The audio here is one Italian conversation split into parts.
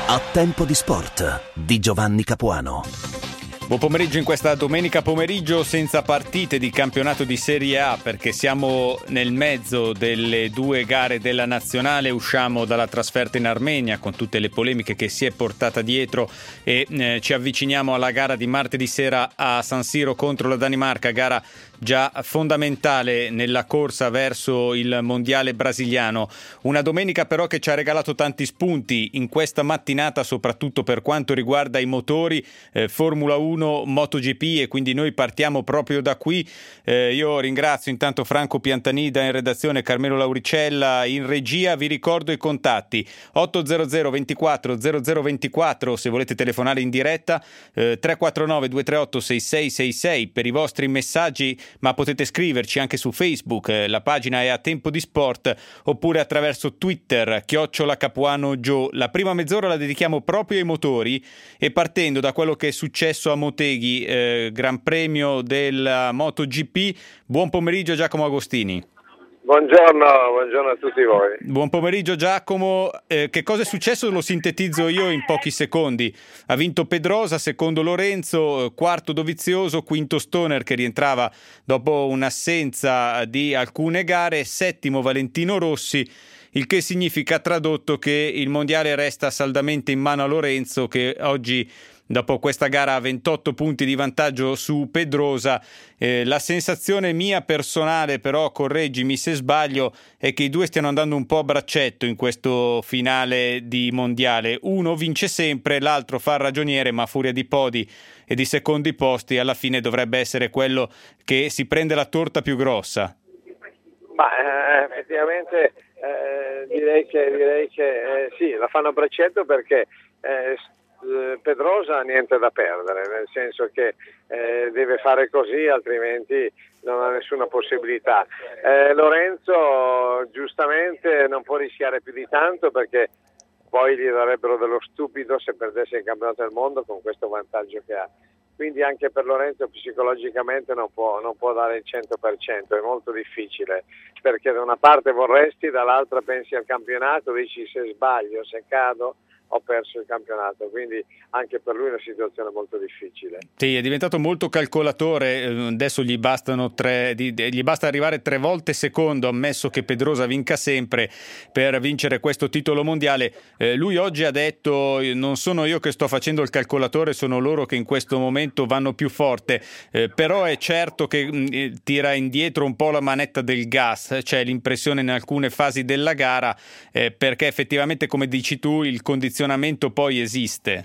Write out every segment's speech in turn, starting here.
A tempo di sport di Giovanni Capuano. Buon pomeriggio in questa domenica pomeriggio senza partite di campionato di Serie A, perché siamo nel mezzo delle due gare della nazionale. Usciamo dalla trasferta in Armenia con tutte le polemiche che si è portata dietro e ci avviciniamo alla gara di martedì sera a San Siro contro la Danimarca, gara già fondamentale nella corsa verso il mondiale brasiliano. Una domenica però che ci ha regalato tanti spunti in questa mattinata, soprattutto per quanto riguarda i motori, Formula 1, MotoGP, e quindi noi partiamo proprio da qui. Io ringrazio intanto Franco Piantanida in redazione, Carmelo Lauricella in regia. Vi ricordo i contatti: 800 24 0024 se volete telefonare in diretta, 349 238 6666 per i vostri messaggi, ma potete scriverci anche su Facebook, la pagina è A Tempo di Sport, oppure attraverso Twitter, @CapuanoGio. La prima mezz'ora la dedichiamo proprio ai motori, e partendo da quello che è successo a Motegi, Gran Premio della MotoGP. Buon pomeriggio Giacomo Agostini. Buongiorno a tutti voi. Buon pomeriggio Giacomo, che cosa è successo lo sintetizzo io in pochi secondi. Ha vinto Pedrosa, secondo Lorenzo, quarto Dovizioso, quinto Stoner che rientrava dopo un'assenza di alcune gare, settimo Valentino Rossi, il che significa tradotto che il mondiale resta saldamente in mano a Lorenzo, che oggi dopo questa gara ha 28 punti di vantaggio su Pedrosa. La sensazione mia personale, però correggimi se sbaglio, è che i due stiano andando un po' a braccetto in questo finale di mondiale. Uno vince sempre, l'altro fa il ragioniere, ma a furia di podi e di secondi posti alla fine dovrebbe essere quello che si prende la torta più grossa. Ma effettivamente direi che sì, la fanno a braccetto perché Pedrosa ha niente da perdere, nel senso che deve fare così, altrimenti non ha nessuna possibilità. Lorenzo giustamente non può rischiare più di tanto, perché poi gli darebbero dello stupido se perdesse il campionato del mondo con questo vantaggio che ha. Quindi anche per Lorenzo psicologicamente non può dare il 100%, è molto difficile, perché da una parte vorresti, dall'altra pensi al campionato, dici se sbaglio, se cado, ho perso il campionato, quindi anche per lui è una situazione molto difficile. Sì, è diventato molto calcolatore, adesso gli basta arrivare 3 volte secondo, ammesso che Pedrosa vinca sempre, per vincere questo titolo mondiale. Lui oggi ha detto: non sono io che sto facendo il calcolatore, sono loro che in questo momento vanno più forte, però è certo che tira indietro un po' la manetta del gas, c'è l'impressione in alcune fasi della gara, perché effettivamente, come dici tu, il condizionamento poi esiste.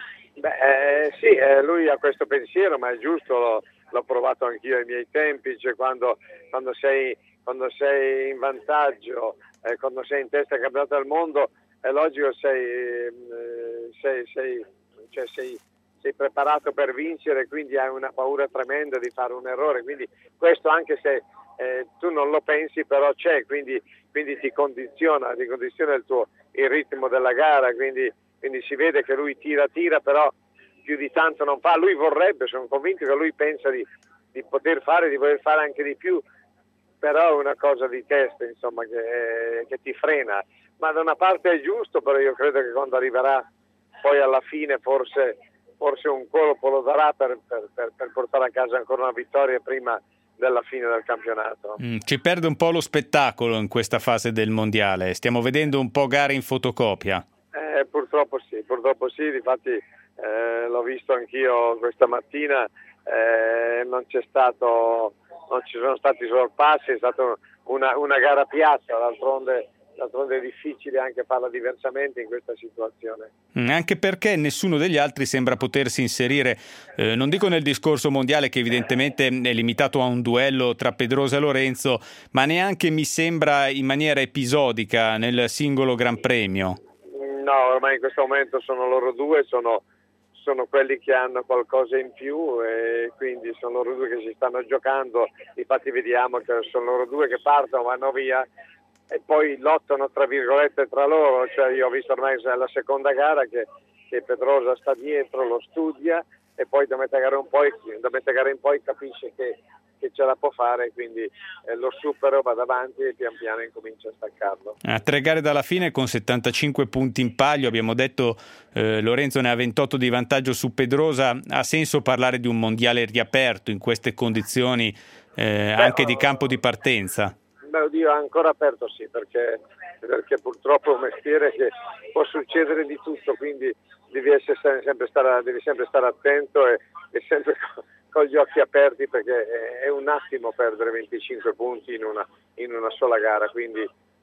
Sì, lui ha questo pensiero, ma è giusto, l'ho provato anch'io ai miei tempi, cioè quando sei in vantaggio, quando sei in testa al campionato del mondo, è logico, sei preparato per vincere, quindi hai una paura tremenda di fare un errore, quindi questo, anche se tu non lo pensi, però c'è, quindi ti condiziona il ritmo della gara, quindi si vede che lui tira, però più di tanto non fa. Lui vorrebbe, sono convinto che lui pensa di poter fare anche di più, però è una cosa di testa, insomma, che ti frena. Ma da una parte è giusto, però io credo che quando arriverà poi alla fine forse un colpo lo darà per portare a casa ancora una vittoria prima della fine del campionato. Ci perde un po' lo spettacolo in questa fase del mondiale, stiamo vedendo un po' gare in fotocopia. Purtroppo sì, difatti l'ho visto anch'io questa mattina, non ci sono stati sorpassi, è stata una gara piatta, d'altronde è difficile anche farla diversamente in questa situazione. Anche perché nessuno degli altri sembra potersi inserire, non dico nel discorso mondiale, che evidentemente è limitato a un duello tra Pedrosa e Lorenzo, ma neanche, mi sembra, in maniera episodica nel singolo Gran Premio. No, ormai in questo momento sono loro due, sono quelli che hanno qualcosa in più, e quindi sono loro due che si stanno giocando. Infatti vediamo che sono loro due che partono, vanno via e poi lottano tra virgolette tra loro. Cioè, io ho visto ormai la seconda gara che Pedrosa sta dietro, lo studia, e poi da metà gara in poi capisce che ce la può fare, quindi lo supero, vado avanti e pian piano incomincio a staccarlo. A 3 gare dalla fine con 75 punti in palio, abbiamo detto Lorenzo ne ha 28 di vantaggio su Pedrosa. Ha senso parlare di un mondiale riaperto in queste condizioni anche di campo di partenza? Beh, oddio, ancora aperto sì, perché purtroppo è un mestiere che può succedere di tutto, quindi devi sempre stare attento e sempre con gli occhi aperti, perché è un attimo perdere 25 punti in una sola gara, quindi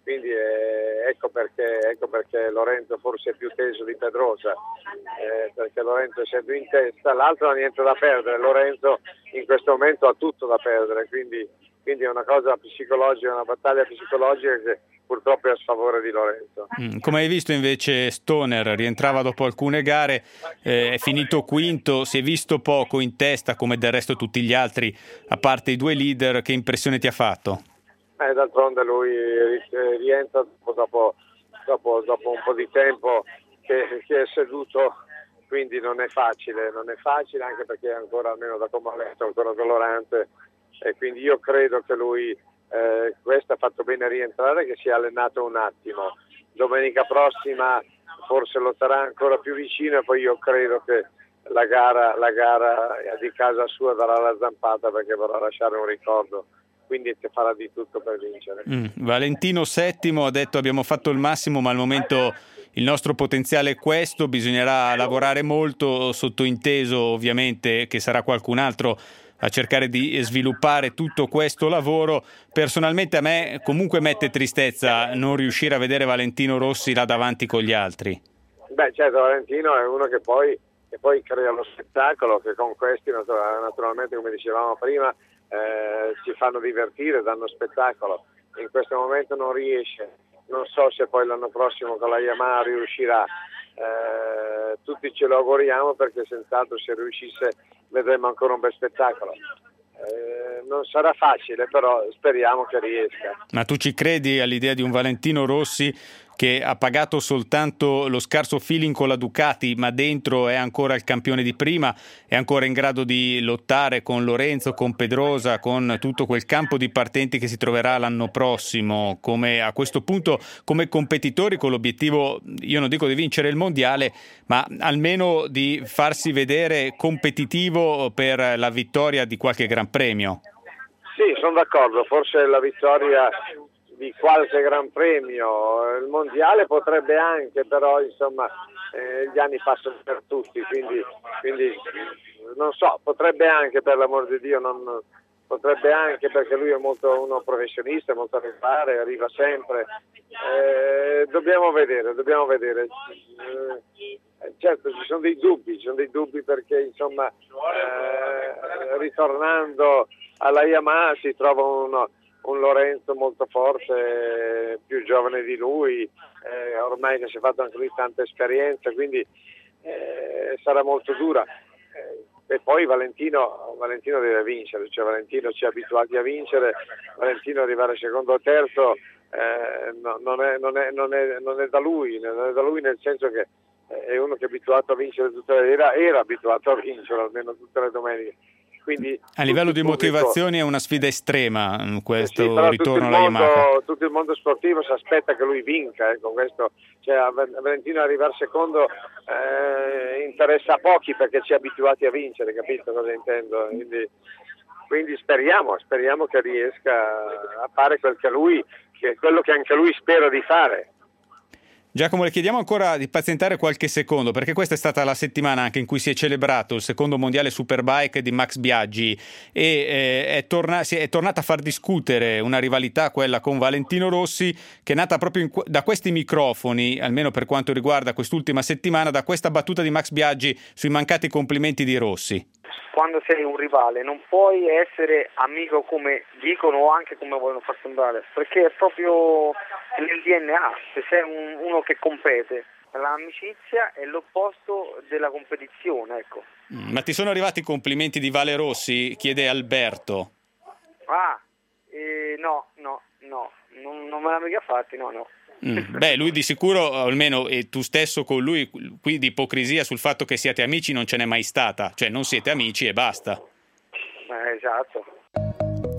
ecco perché Lorenzo forse è più teso di Pedrosa, perché Lorenzo è sempre in testa, l'altro ha niente da perdere, Lorenzo in questo momento ha tutto da perdere, quindi è una cosa psicologica, una battaglia psicologica che purtroppo è a sfavore di Lorenzo. Come hai visto invece Stoner rientrava dopo alcune gare, è finito quinto, si è visto poco in testa come del resto tutti gli altri, a parte i 2 leader. Che impressione ti ha fatto? D'altronde lui rientra dopo un po' di tempo che è seduto, quindi non è facile anche perché è ancora, almeno da come ho letto, ancora dolorante, e quindi io credo che lui questo ha fatto bene a rientrare, che si è allenato un attimo. Domenica prossima forse lotterà ancora più vicino e poi io credo che la gara di casa sua darà la zampata, perché vorrà lasciare un ricordo, quindi farà di tutto per vincere. Valentino settimo, ha detto abbiamo fatto il massimo, ma al momento il nostro potenziale è questo, bisognerà lavorare molto, sottointeso ovviamente che sarà qualcun altro a cercare di sviluppare tutto questo lavoro. Personalmente a me comunque mette tristezza non riuscire a vedere Valentino Rossi là davanti con gli altri. Beh, certo, Valentino è uno che poi crea lo spettacolo, che con questi naturalmente, come dicevamo prima, ci fanno divertire, danno spettacolo. In questo momento non riesce, non so se poi l'anno prossimo con la Yamaha riuscirà. Tutti ce lo auguriamo, perché senz'altro se riuscisse vedremo ancora un bel spettacolo. Non sarà facile, però speriamo che riesca. Ma tu ci credi all'idea di un Valentino Rossi che ha pagato soltanto lo scarso feeling con la Ducati, ma dentro è ancora il campione di prima, è ancora in grado di lottare con Lorenzo, con Pedrosa, con tutto quel campo di partenti che si troverà l'anno prossimo, come a questo punto come competitori, con l'obiettivo, io non dico di vincere il mondiale, ma almeno di farsi vedere competitivo per la vittoria di qualche Gran Premio? Sì, sono d'accordo, forse la vittoria di qualche Gran Premio, il mondiale potrebbe anche, però insomma gli anni passano per tutti, quindi non so, potrebbe anche, per l'amor di Dio, potrebbe anche, perché lui è molto uno professionista, molto regolare, arriva sempre. Dobbiamo vedere. Certo, ci sono dei dubbi perché insomma ritornando alla Yamaha si trova un Lorenzo molto forte, più giovane di lui, ormai che si è fatto anche lui tanta esperienza, quindi sarà molto dura. E poi Valentino deve vincere, cioè Valentino ci ha abituati a vincere, Valentino arrivare secondo o terzo non è da lui, nel senso che è uno che è abituato a vincere era abituato a vincere almeno tutte le domeniche. Quindi a livello di motivazioni è una sfida estrema questo sì, ritorno alla Yamaha. Tutto il mondo sportivo si aspetta che lui vinca, con questo, cioè, a Valentino arrivare secondo interessa a pochi, perché ci è abituati a vincere, capito cosa intendo? Quindi speriamo che riesca a fare quello che anche lui spera di fare. Giacomo, le chiediamo ancora di pazientare qualche secondo, perché questa è stata la settimana anche in cui si è celebrato il secondo mondiale Superbike di Max Biaggi e è tornata a far discutere una rivalità, quella con Valentino Rossi, che è nata proprio da questi microfoni, almeno per quanto riguarda quest'ultima settimana, da questa battuta di Max Biaggi sui mancati complimenti di Rossi. Quando sei un rivale non puoi essere amico come dicono o anche come vogliono far sembrare, perché è proprio nel DNA. Se sei uno che compete, l'amicizia è l'opposto della competizione, ecco. Ma ti sono arrivati complimenti di Vale Rossi? Chiede Alberto. No, non me l'ha mica fatti, no. Beh, lui di sicuro, almeno e tu stesso con lui, qui di ipocrisia sul fatto che siate amici non ce n'è mai stata, cioè non siete amici e basta. Esatto.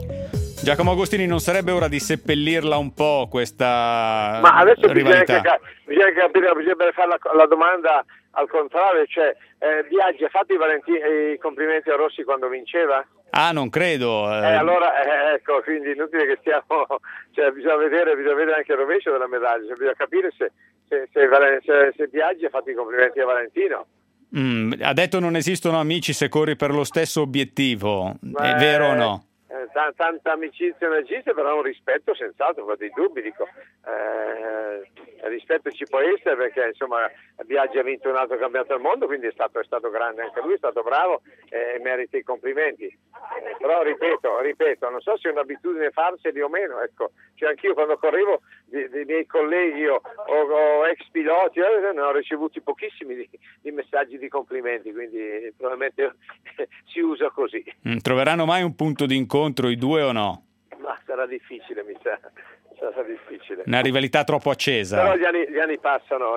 Giacomo Agostini, non sarebbe ora di seppellirla un po' questa Ma adesso rivalità? bisogna capire, bisogna fare la domanda al contrario, cioè Biaggi ha fatto i complimenti a Rossi quando vinceva? Ah, non credo. Allora, ecco, quindi inutile che stiamo, cioè bisogna vedere anche il rovescio della medaglia, cioè, bisogna capire se Biaggi ha fatto i complimenti a Valentino. Ha detto non esistono amici se corri per lo stesso obiettivo, è vero o no? Tanta amicizia non esiste, però un rispetto senz'altro, per dei dubbi, dico, rispetto ci può essere perché insomma Biaggi ha vinto un altro campionato del mondo, quindi è stato grande anche lui, è stato bravo e merita i complimenti. Però ripeto, non so se è un'abitudine farseli o meno, ecco, cioè anch'io quando correvo dei miei colleghi o ex piloti ne ho ricevuti pochissimi di messaggi di complimenti, quindi probabilmente si usa così. Troveranno mai un punto di incontro i due o no? Ma sarà difficile, mi sa. Sarà difficile. Una rivalità troppo accesa. Però gli anni passano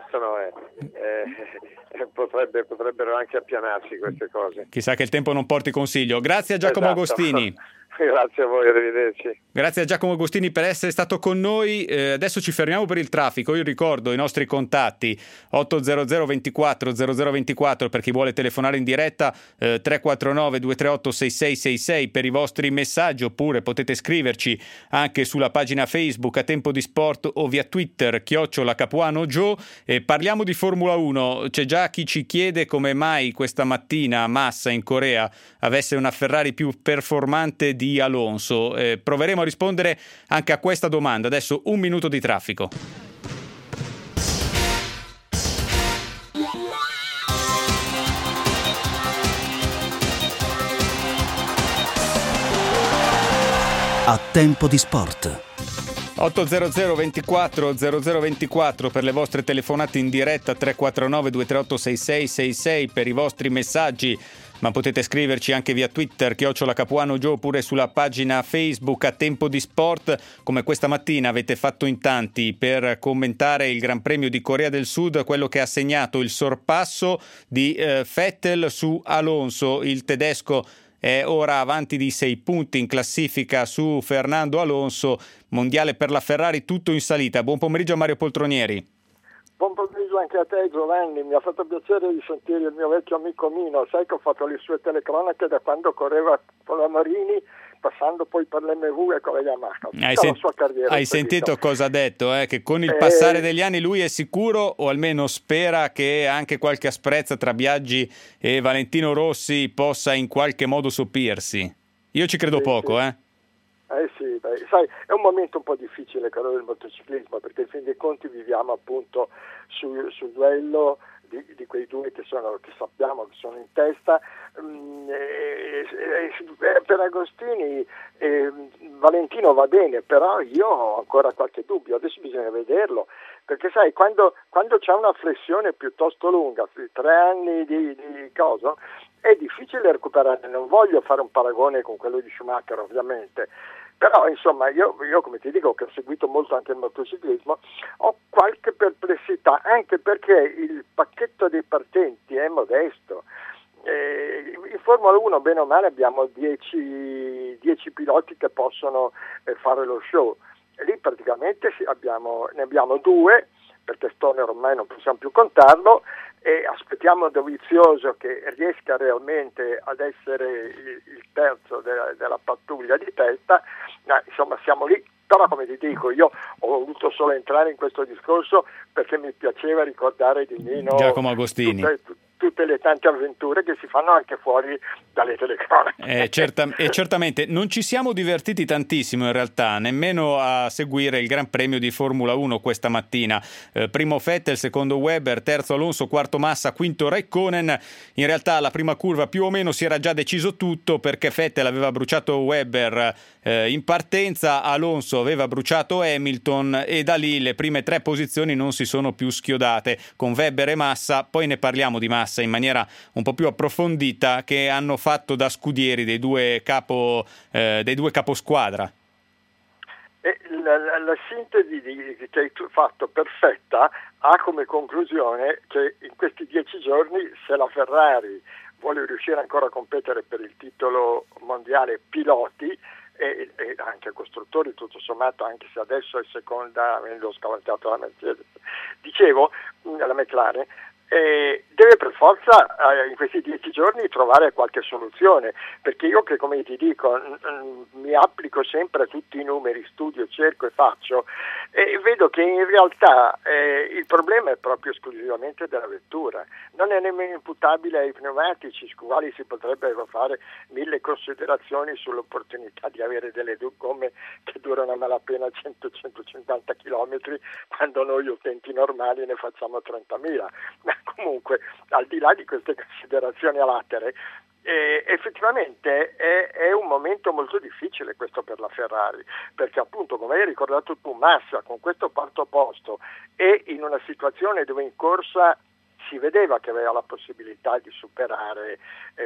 e potrebbero anche appianarsi queste cose. Chissà che il tempo non porti consiglio. Grazie a Giacomo Agostini. Grazie a voi, arrivederci. Grazie a Giacomo Agostini per essere stato con noi. Adesso ci fermiamo per il traffico. Io ricordo i nostri contatti 800 24 0024 per chi vuole telefonare in diretta, 349 238 6666 per i vostri messaggi, oppure potete scriverci anche sulla pagina Facebook A Tempo di Sport o via Twitter @CapuanoJoe. Parliamo di Formula 1. C'è già chi ci chiede come mai questa mattina Massa in Corea avesse una Ferrari più performante di Alonso. Proveremo a rispondere anche a questa domanda. Adesso un minuto di traffico. A Tempo di Sport. 800 24 0024 per le vostre telefonate in diretta, 349 238 6666 per i vostri messaggi, ma potete scriverci anche via Twitter @CapuanoJoe oppure sulla pagina Facebook A Tempo di Sport, come questa mattina avete fatto in tanti per commentare il Gran Premio di Corea del Sud, quello che ha segnato il sorpasso di Vettel su Alonso. Il tedesco è ora avanti di 6 punti in classifica su Fernando Alonso. Mondiale per la Ferrari, tutto in salita. Buon pomeriggio a Mario Poltronieri. Buon pomeriggio anche a te, Giovanni. Mi ha fatto piacere di sentire il mio vecchio amico Mino. Sai che ho fatto le sue telecronache da quando correva con la Marini, passando poi per l'MV e con la Yamaha. Hai sentito cosa ha detto? Che con il passare degli anni lui è sicuro, o almeno spera, che anche qualche asprezza tra Biaggi e Valentino Rossi possa in qualche modo soppirsi. Io ci credo poco. Sì, sai, è un momento un po' difficile quello del motociclismo, perché in fin dei conti viviamo appunto sul duello di quei due che sappiamo che sono in testa. Per Agostini Valentino va bene, però io ho ancora qualche dubbio, adesso bisogna vederlo, perché sai, quando c'è una flessione piuttosto lunga, 3 anni di cosa, è difficile recuperare. Non voglio fare un paragone con quello di Schumacher, ovviamente, però insomma io come ti dico, che ho seguito molto anche il motociclismo, ho qualche perplessità, anche perché il pacchetto dei partenti è modesto. In Formula 1 bene o male abbiamo 10 piloti che possono fare lo show. Lì praticamente ne abbiamo 2, perché Stoner ormai non possiamo più contarlo, e aspettiamo Dovizioso che riesca realmente ad essere il terzo della pattuglia di testa. Insomma, siamo lì. Però, come ti dico, io ho voluto solo entrare in questo discorso perché mi piaceva ricordare di Nino Giacomo Agostini. Tutte le tante avventure che si fanno anche fuori dalle telecronache. Certamente non ci siamo divertiti tantissimo in realtà, nemmeno a seguire il Gran Premio di Formula 1 questa mattina. Primo Vettel, secondo Webber, terzo Alonso, quarto Massa, quinto Räikkönen. In realtà alla prima curva più o meno si era già deciso tutto, perché Vettel aveva bruciato Webber in partenza, Alonso aveva bruciato Hamilton, e da lì le prime 3 posizioni non si sono più schiodate, con Webber e Massa. Poi ne parliamo di Massa in maniera un po' più approfondita, che hanno fatto da scudieri dei due caposquadra. La sintesi che hai fatto perfetta ha come conclusione che in questi 10 giorni, se la Ferrari vuole riuscire ancora a competere per il titolo mondiale piloti, e anche costruttori, tutto sommato, anche se adesso è seconda, avendo scavalcato la Mercedes, dicevo, la McLaren, deve per forza in questi 10 giorni trovare qualche soluzione, perché io, che come ti dico mi applico sempre a tutti i numeri, studio, cerco e faccio, e vedo che in realtà il problema è proprio esclusivamente della vettura, non è nemmeno imputabile ai pneumatici, su quali si potrebbero fare 1000 considerazioni sull'opportunità di avere delle gomme che durano a malapena 100-150 km, quando noi utenti normali ne facciamo 30.000. Ma comunque, al di là di queste considerazioni a latere, effettivamente è un momento molto difficile questo per la Ferrari, perché appunto, come hai ricordato tu, Massa con questo quarto posto e in una situazione dove in corsa si vedeva che aveva la possibilità di superare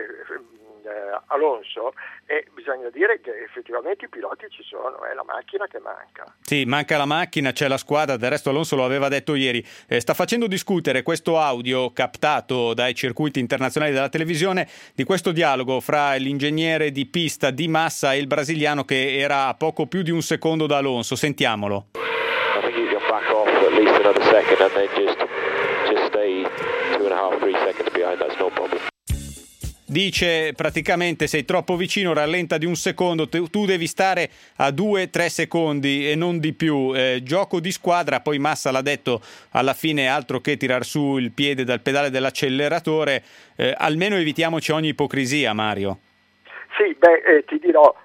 Alonso, e bisogna dire che effettivamente i piloti ci sono, è la macchina che manca. Sì, manca la macchina, c'è la squadra, del resto Alonso lo aveva detto ieri. Sta facendo discutere questo audio captato dai circuiti internazionali della televisione di questo dialogo fra l'ingegnere di pista di Massa e il brasiliano, che era a poco più di un secondo da Alonso. Sentiamolo. I think you can back off at least another second and then just stay 2.5-3 seconds behind, that's no problem. Dice praticamente: sei troppo vicino, rallenta di un secondo, tu devi stare a 2-3 secondi e non di più. Gioco di squadra. Poi Massa l'ha detto alla fine, altro che tirar su il piede dal pedale dell'acceleratore. Almeno evitiamoci ogni ipocrisia, Mario. Sì, ti dirò,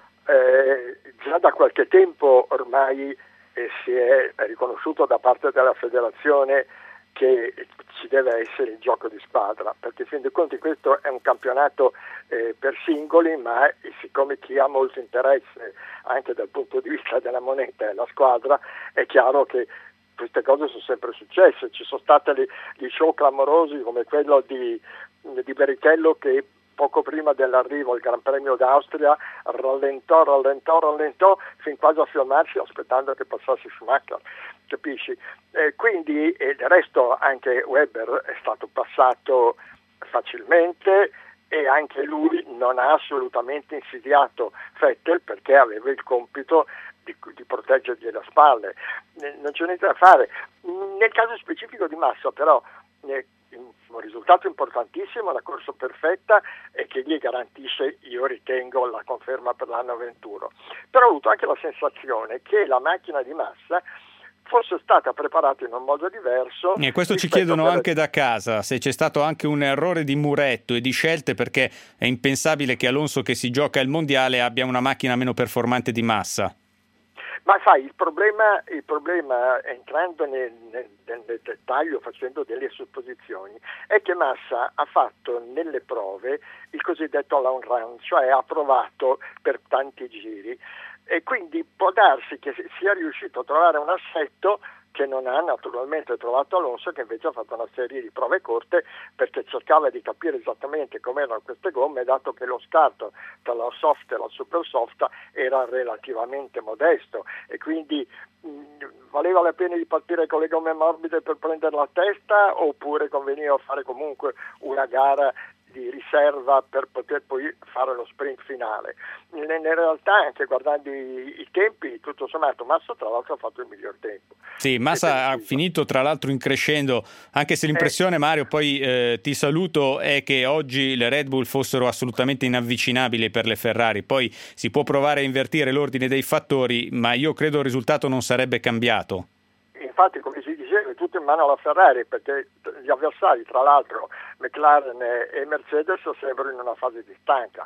già da qualche tempo ormai si è riconosciuto da parte della federazione che ci deve essere il gioco di squadra, perché fin dei conti questo è un campionato per singoli, ma siccome chi ha molto interesse anche dal punto di vista della moneta è la squadra, è chiaro che queste cose sono sempre successe. Ci sono stati gli show clamorosi come quello di Barrichello, che poco prima dell'arrivo al Gran Premio d'Austria rallentò fin quasi a fermarsi aspettando che passasse Schumacher, capisci? Quindi del resto anche Webber è stato passato facilmente e anche lui non ha assolutamente insidiato Vettel, perché aveva il compito di proteggergli le spalle. Non c'è niente da fare. Nel caso specifico di Massa però un risultato importantissimo, la corsa perfetta, e che gli garantisce, io ritengo, la conferma per l'anno 21. Però ho avuto anche la sensazione che la macchina di Massa fosse stata preparata in un modo diverso. E questo ci chiedono anche da casa, se c'è stato anche un errore di muretto e di scelte, perché è impensabile che Alonso, che si gioca il mondiale, abbia una macchina meno performante di Massa. Ma sai, il problema entrando nel dettaglio, facendo delle supposizioni, è che Massa ha fatto nelle prove il cosiddetto long run, cioè ha provato per tanti giri, e quindi può darsi che sia riuscito a trovare un assetto che non ha naturalmente trovato Alonso, che invece ha fatto una serie di prove corte perché cercava di capire esattamente com'erano queste gomme, dato che lo scarto tra la soft e la super soft era relativamente modesto, e quindi valeva la pena di partire con le gomme morbide per prendere la testa, oppure conveniva fare comunque una gara di riserva per poter poi fare lo sprint finale. In realtà, anche guardando i tempi, tutto sommato Massa tra l'altro ha fatto il miglior tempo. Sì, Massa ha finito tra l'altro in crescendo, anche se l'impressione, Mario, poi ti saluto, è che oggi le Red Bull fossero assolutamente inavvicinabili per le Ferrari. Poi si può provare a invertire l'ordine dei fattori, ma io credo il risultato non sarebbe cambiato. Infatti, come si diceva, è tutto in mano alla Ferrari, perché gli avversari, tra l'altro McLaren e Mercedes, sembrano in una fase di stanca.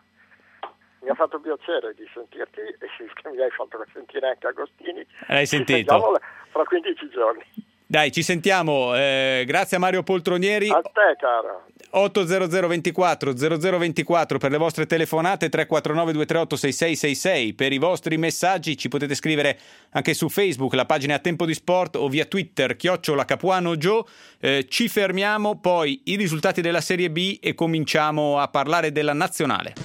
Mi ha fatto piacere di sentirti, e mi hai fatto sentire anche Agostini. L'hai sentito? Ci sentiamo fra 15 giorni. Dai, ci sentiamo. Grazie a Mario Poltronieri. A te, caro. 800 24 0024 per le vostre telefonate, 349 238 6666 per i vostri messaggi. Ci potete scrivere anche su Facebook, la pagina A Tempo di Sport, o via Twitter @CapuanoJoe. Ci fermiamo, poi i risultati della Serie B, e cominciamo a parlare della nazionale.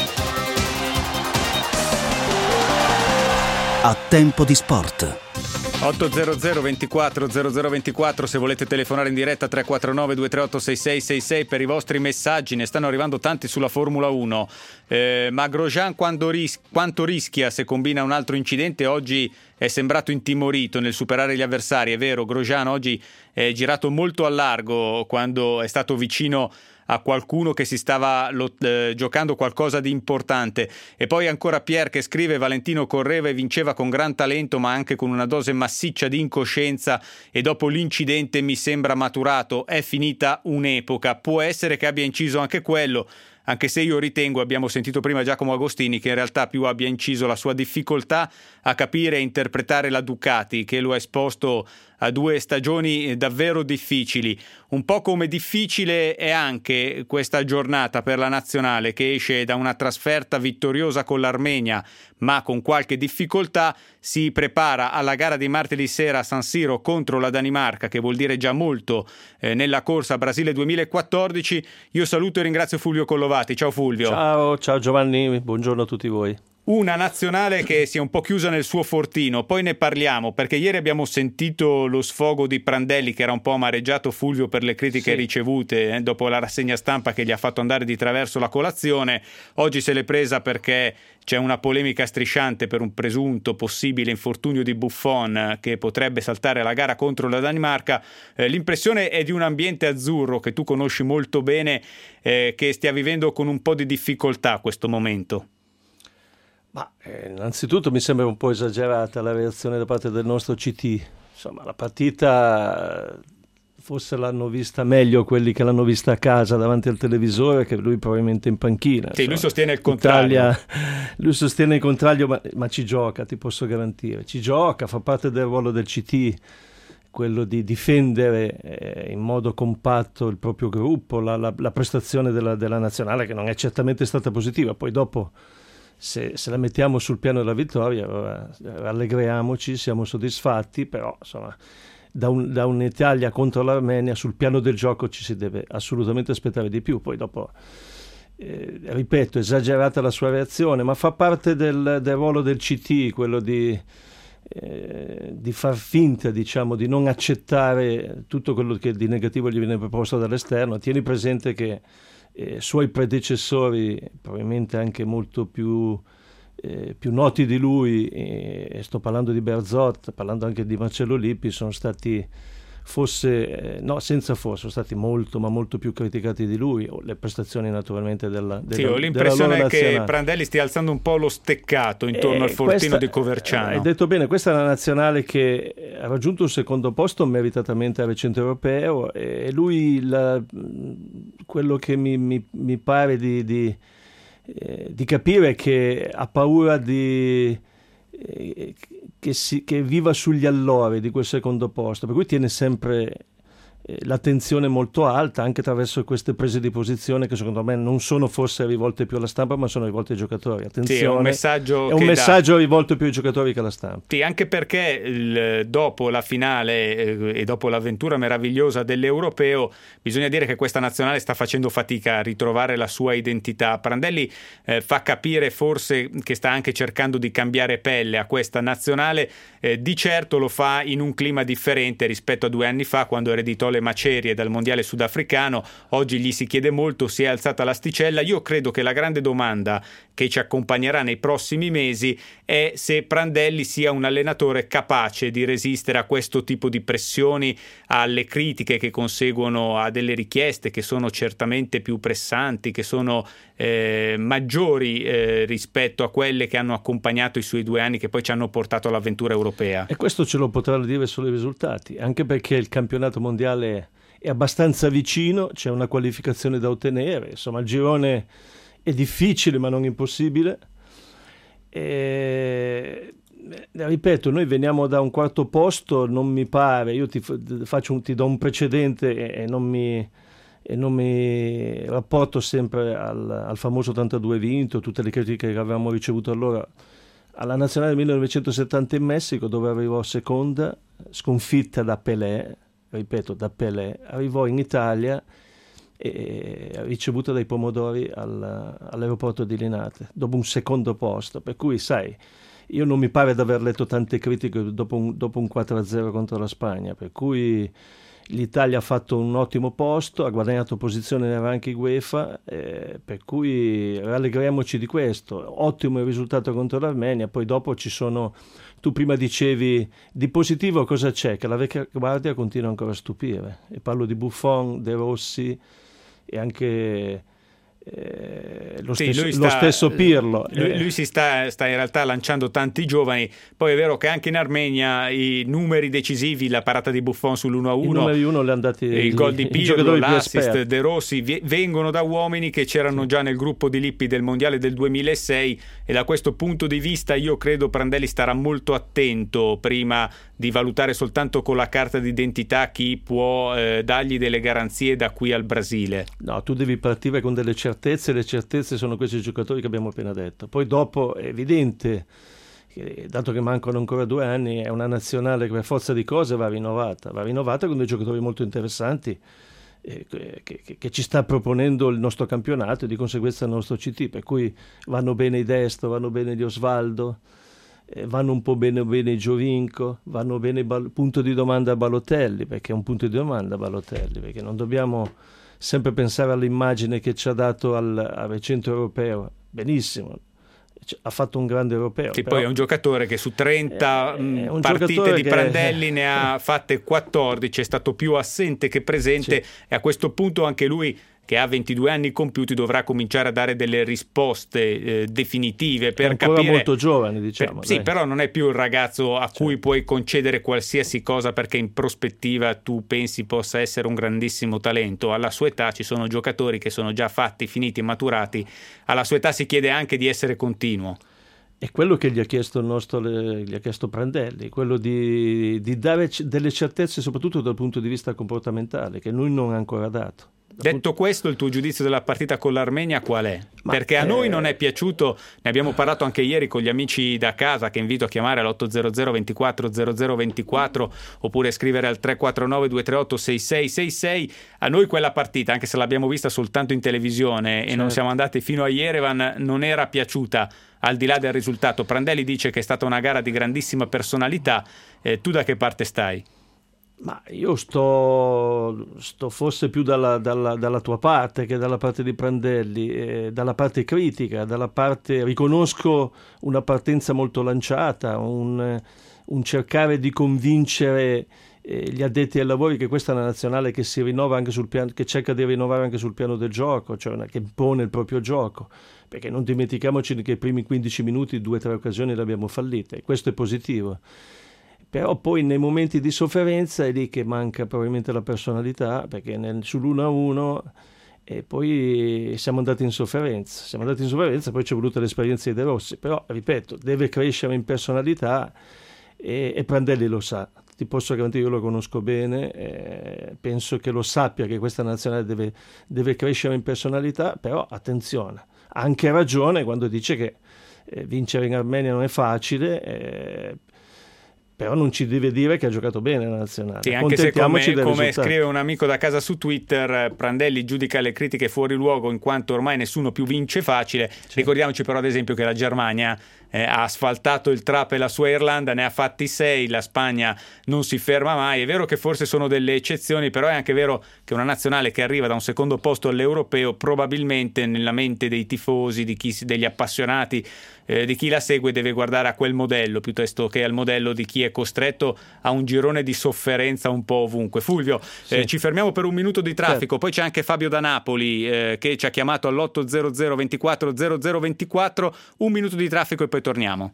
A Tempo di Sport. 800 24 0024 se volete telefonare in diretta, 349 238 6666 per i vostri messaggi. Ne stanno arrivando tanti sulla Formula 1. Ma Grosjean quanto rischia se combina un altro incidente? Oggi è sembrato intimorito nel superare gli avversari, è vero, Grosjean oggi è girato molto a largo quando è stato vicino a qualcuno che si stava giocando qualcosa di importante. E poi ancora Pier che scrive: Valentino correva e vinceva con gran talento ma anche con una dose massiccia di incoscienza, e dopo l'incidente mi sembra maturato, è finita un'epoca. Può essere che abbia inciso anche quello, anche se io ritengo, abbiamo sentito prima Giacomo Agostini, che in realtà più abbia inciso la sua difficoltà a capire e interpretare la Ducati, che lo ha esposto a 2 stagioni davvero difficili. Un po' come difficile è anche questa giornata per la nazionale, che esce da una trasferta vittoriosa con l'Armenia, ma con qualche difficoltà si prepara alla gara di martedì sera a San Siro contro la Danimarca, che vuol dire già molto nella corsa Brasile 2014. Io saluto e ringrazio Fulvio Collovati. Ciao Fulvio. Ciao Giovanni, buongiorno a tutti voi. Una nazionale che si è un po' chiusa nel suo fortino, poi ne parliamo, perché ieri abbiamo sentito lo sfogo di Prandelli, che era un po' amareggiato, Fulvio, per le critiche ricevute dopo la rassegna stampa che gli ha fatto andare di traverso la colazione. Oggi se l'è presa perché c'è una polemica strisciante per un presunto possibile infortunio di Buffon che potrebbe saltare la gara contro la Danimarca. L'impressione è di un ambiente azzurro che tu conosci molto bene, che stia vivendo con un po' di difficoltà questo momento. Ma innanzitutto mi sembra un po' esagerata la reazione da parte del nostro CT. Insomma, la partita forse l'hanno vista meglio quelli che l'hanno vista a casa davanti al televisore, che lui probabilmente in panchina. Sì, lui sostiene il contrario. Lui sostiene il contrario, ma ci gioca, ti posso garantire. Ci gioca, fa parte del ruolo del CT, quello di difendere in modo compatto il proprio gruppo, la prestazione della nazionale, che non è certamente stata positiva. Poi dopo, se la mettiamo sul piano della vittoria, allora rallegriamoci, siamo soddisfatti, però insomma da un'Italia contro l'Armenia sul piano del gioco ci si deve assolutamente aspettare di più. Poi dopo, ripeto, esagerata la sua reazione, ma fa parte del ruolo del CT, quello di far finta, diciamo, di non accettare tutto quello che di negativo gli viene proposto dall'esterno. Tieni presente che suoi predecessori, probabilmente anche molto più noti di lui, sto parlando di Berzot, parlando anche di Marcello Lippi, sono stati sono stati molto ma molto più criticati di lui. Le prestazioni naturalmente ho l'impressione che Prandelli stia alzando un po' lo steccato intorno al fortino di Coverciano. Hai detto bene, questa è una nazionale che ha raggiunto il secondo posto meritatamente al recente europeo, e lui quello che mi pare di capire è che ha paura che viva sugli allori di quel secondo posto, per cui tiene sempre l'attenzione molto alta, anche attraverso queste prese di posizione che secondo me non sono forse rivolte più alla stampa, ma sono rivolte ai giocatori. Attenzione, sì, è un messaggio rivolto più ai giocatori che alla stampa. Sì, anche perché dopo la finale e dopo l'avventura meravigliosa dell'Europeo, bisogna dire che questa nazionale sta facendo fatica a ritrovare la sua identità. Prandelli fa capire forse che sta anche cercando di cambiare pelle a questa nazionale, di certo lo fa in un clima differente rispetto a 2 anni fa, quando ereditò le macerie dal mondiale sudafricano. Oggi gli si chiede molto, si è alzata l'asticella. Io credo che la grande domanda che ci accompagnerà nei prossimi mesi è se Prandelli sia un allenatore capace di resistere a questo tipo di pressioni, alle critiche che conseguono a delle richieste che sono certamente più pressanti, che sono maggiori rispetto a quelle che hanno accompagnato i suoi 2 anni che poi ci hanno portato all'avventura europea. E questo ce lo potranno dire solo i risultati, anche perché il campionato mondiale è abbastanza vicino, c'è una qualificazione da ottenere, insomma il girone è difficile ma non impossibile. Ripeto, noi veniamo da un quarto posto, non mi pare, io ti do un precedente e non mi rapporto sempre al famoso 82 vinto, tutte le critiche che avevamo ricevuto allora. Alla nazionale del 1970 in Messico, dove arrivò seconda, sconfitta da Pelé, arrivò in Italia e ricevuta dai pomodori all'aeroporto di Linate, dopo un secondo posto. Per cui, sai, io non mi pare di aver letto tante critiche dopo un 4-0 contro la Spagna, per cui l'Italia ha fatto un ottimo posto, ha guadagnato posizione nel ranking UEFA, per cui rallegriamoci di questo. Ottimo il risultato contro l'Armenia, poi dopo ci sono, tu prima dicevi di positivo cosa c'è? Che la vecchia guardia continua ancora a stupire, e parlo di Buffon, De Rossi e anche lo stesso Pirlo. Lui si sta in realtà lanciando tanti giovani. Poi è vero che anche in Armenia i numeri decisivi, la parata di Buffon sull'1-1, i numeri uno li hanno dati il gol di Pirlo, l'assist De Rossi, vengono da uomini che c'erano già nel gruppo di Lippi del mondiale del 2006, e da questo punto di vista io credo Prandelli starà molto attento prima di valutare soltanto con la carta d'identità chi può dargli delle garanzie da qui al Brasile. No, tu devi partire con delle certezze, le certezze sono questi giocatori che abbiamo appena detto. Poi dopo è evidente che, dato che mancano ancora 2 anni, è una nazionale che per forza di cose va rinnovata con dei giocatori molto interessanti che ci sta proponendo il nostro campionato e di conseguenza il nostro CT, per cui vanno bene i Destro, vanno bene gli Osvaldo, vanno un po' bene i Giovinco, vanno bene punto di domanda a Balotelli, perché è un punto di domanda a Balotelli, perché non dobbiamo sempre pensare all'immagine che ci ha dato al recente europeo. Benissimo, ha fatto un grande europeo. Sì, poi è un giocatore che su 30 partite di Prandelli ne ha fatte 14, è stato più assente che presente, sì. E a questo punto anche lui, che ha 22 anni compiuti, dovrà cominciare a dare delle risposte definitive per ancora capire. Molto giovane, diciamo. Sì, però non è più il ragazzo a cui puoi concedere qualsiasi cosa perché in prospettiva tu pensi possa essere un grandissimo talento. Alla sua età ci sono giocatori che sono già fatti, finiti, maturati. Alla sua età si chiede anche di essere continuo. È quello che gli ha chiesto Prandelli, quello di dare delle certezze, soprattutto dal punto di vista comportamentale, che lui non ha ancora dato. Detto questo, il tuo giudizio della partita con l'Armenia qual è? Perché a noi non è piaciuto, ne abbiamo parlato anche ieri con gli amici da casa, che invito a chiamare all'800 24 0024 oppure scrivere al 349 238 6666. A noi quella partita, anche se l'abbiamo vista soltanto in televisione e non siamo andati fino a Yerevan, non era piaciuta, al di là del risultato. Prandelli dice che è stata una gara di grandissima personalità. Tu da che parte stai? Ma io sto forse più dalla tua parte che dalla parte di Prandelli, dalla parte critica, riconosco una partenza molto lanciata, un cercare di convincere gli addetti ai lavori che questa è una nazionale che si rinnova anche sul piano, che cerca di rinnovare anche sul piano del gioco, cioè che impone il proprio gioco, perché non dimentichiamoci che i primi 15 minuti 2 o 3 occasioni le abbiamo fallite, e questo è positivo. Però poi nei momenti di sofferenza è lì che manca probabilmente la personalità, perché sull'1-1 e poi siamo andati in sofferenza, poi c'è voluta l'esperienza di De Rossi, però ripeto, deve crescere in personalità e Prandelli lo sa, ti posso garantire, io lo conosco bene, penso che lo sappia che questa nazionale deve crescere in personalità, però attenzione, ha anche ragione quando dice che vincere in Armenia non è facile, però non ci deve dire che ha giocato bene la nazionale. Sì, anche se come scrive un amico da casa su Twitter, Prandelli giudica le critiche fuori luogo in quanto ormai nessuno più vince facile. Ricordiamoci però ad esempio che la Germania ha asfaltato il trap e la sua Irlanda, ne ha fatti 6, la Spagna non si ferma mai. È vero che forse sono delle eccezioni, però è anche vero che una nazionale che arriva da un secondo posto all'europeo probabilmente nella mente dei tifosi, degli appassionati, di chi la segue, deve guardare a quel modello piuttosto che al modello di chi è costretto a un girone di sofferenza un po' ovunque. Fulvio, ci fermiamo per un minuto di traffico, poi c'è anche Fabio da Napoli che ci ha chiamato all'800 24 0024, un minuto di traffico e poi torniamo.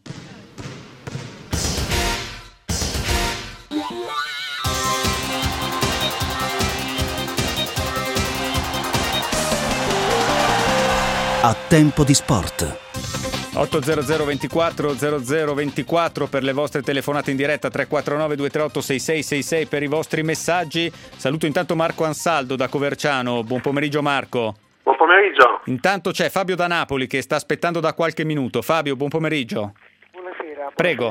A tempo di sport. 800 24 0024 per le vostre telefonate in diretta, 349 238 6666 per i vostri messaggi. Saluto intanto Marco Ansaldo da Coverciano. Buon pomeriggio Marco. Buon pomeriggio. Intanto c'è Fabio da Napoli che sta aspettando da qualche minuto. Fabio, buon pomeriggio. Buonasera. Prego.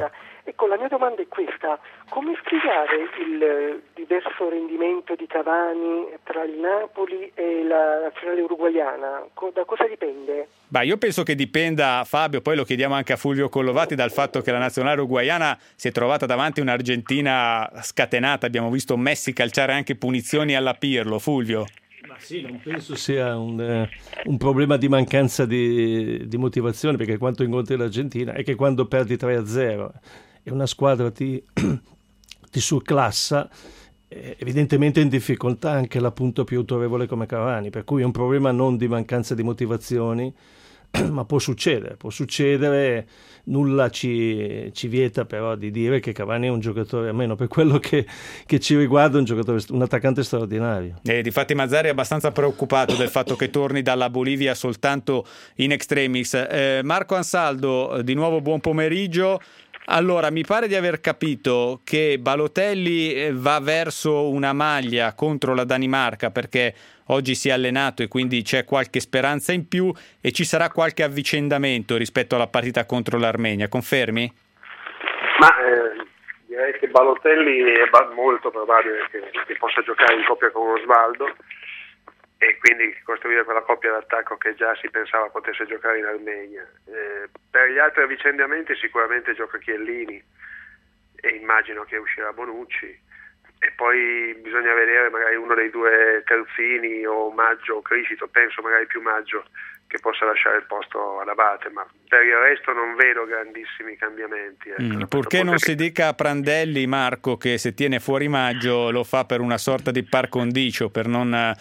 Ecco, la mia domanda è questa: come spiegare il diverso rendimento di Cavani tra il Napoli e la nazionale uruguaiana? Da cosa dipende? Beh, io penso che dipenda, Fabio, poi lo chiediamo anche a Fulvio Collovati, dal fatto che la nazionale uruguaiana si è trovata davanti a un'Argentina scatenata. Abbiamo visto Messi calciare anche punizioni alla Pirlo. Fulvio? Ma sì, non penso sia un problema di mancanza di motivazione, perché quanto incontri l'Argentina è che quando perdi 3-0 e una squadra ti surclassa, evidentemente è in difficoltà anche la punta più autorevole come Cavani, per cui è un problema non di mancanza di motivazioni, ma può succedere, nulla ci vieta però di dire che Cavani è un giocatore, almeno per quello che ci riguarda, un attaccante straordinario. Difatti Mazzarri è abbastanza preoccupato del fatto che torni dalla Bolivia soltanto in extremis. Marco Ansaldo, di nuovo buon pomeriggio. Allora, mi pare di aver capito che Balotelli va verso una maglia contro la Danimarca perché oggi si è allenato e quindi c'è qualche speranza in più e ci sarà qualche avvicendamento rispetto alla partita contro l'Armenia. Confermi? Ma direi che Balotelli è molto probabile che possa giocare in coppia con Osvaldo e quindi costruire quella coppia d'attacco che già si pensava potesse giocare in Armenia. Per gli altri avvicendamenti sicuramente gioca Chiellini e immagino che uscirà Bonucci, e poi bisogna vedere magari uno dei due terzini o Maggio o Criscito, penso magari più Maggio, che possa lasciare il posto ad Abate, ma per il resto non vedo grandissimi cambiamenti. Purché non si dica a Prandelli, Marco, che se tiene fuori Maggio lo fa per una sorta di par condicio, per non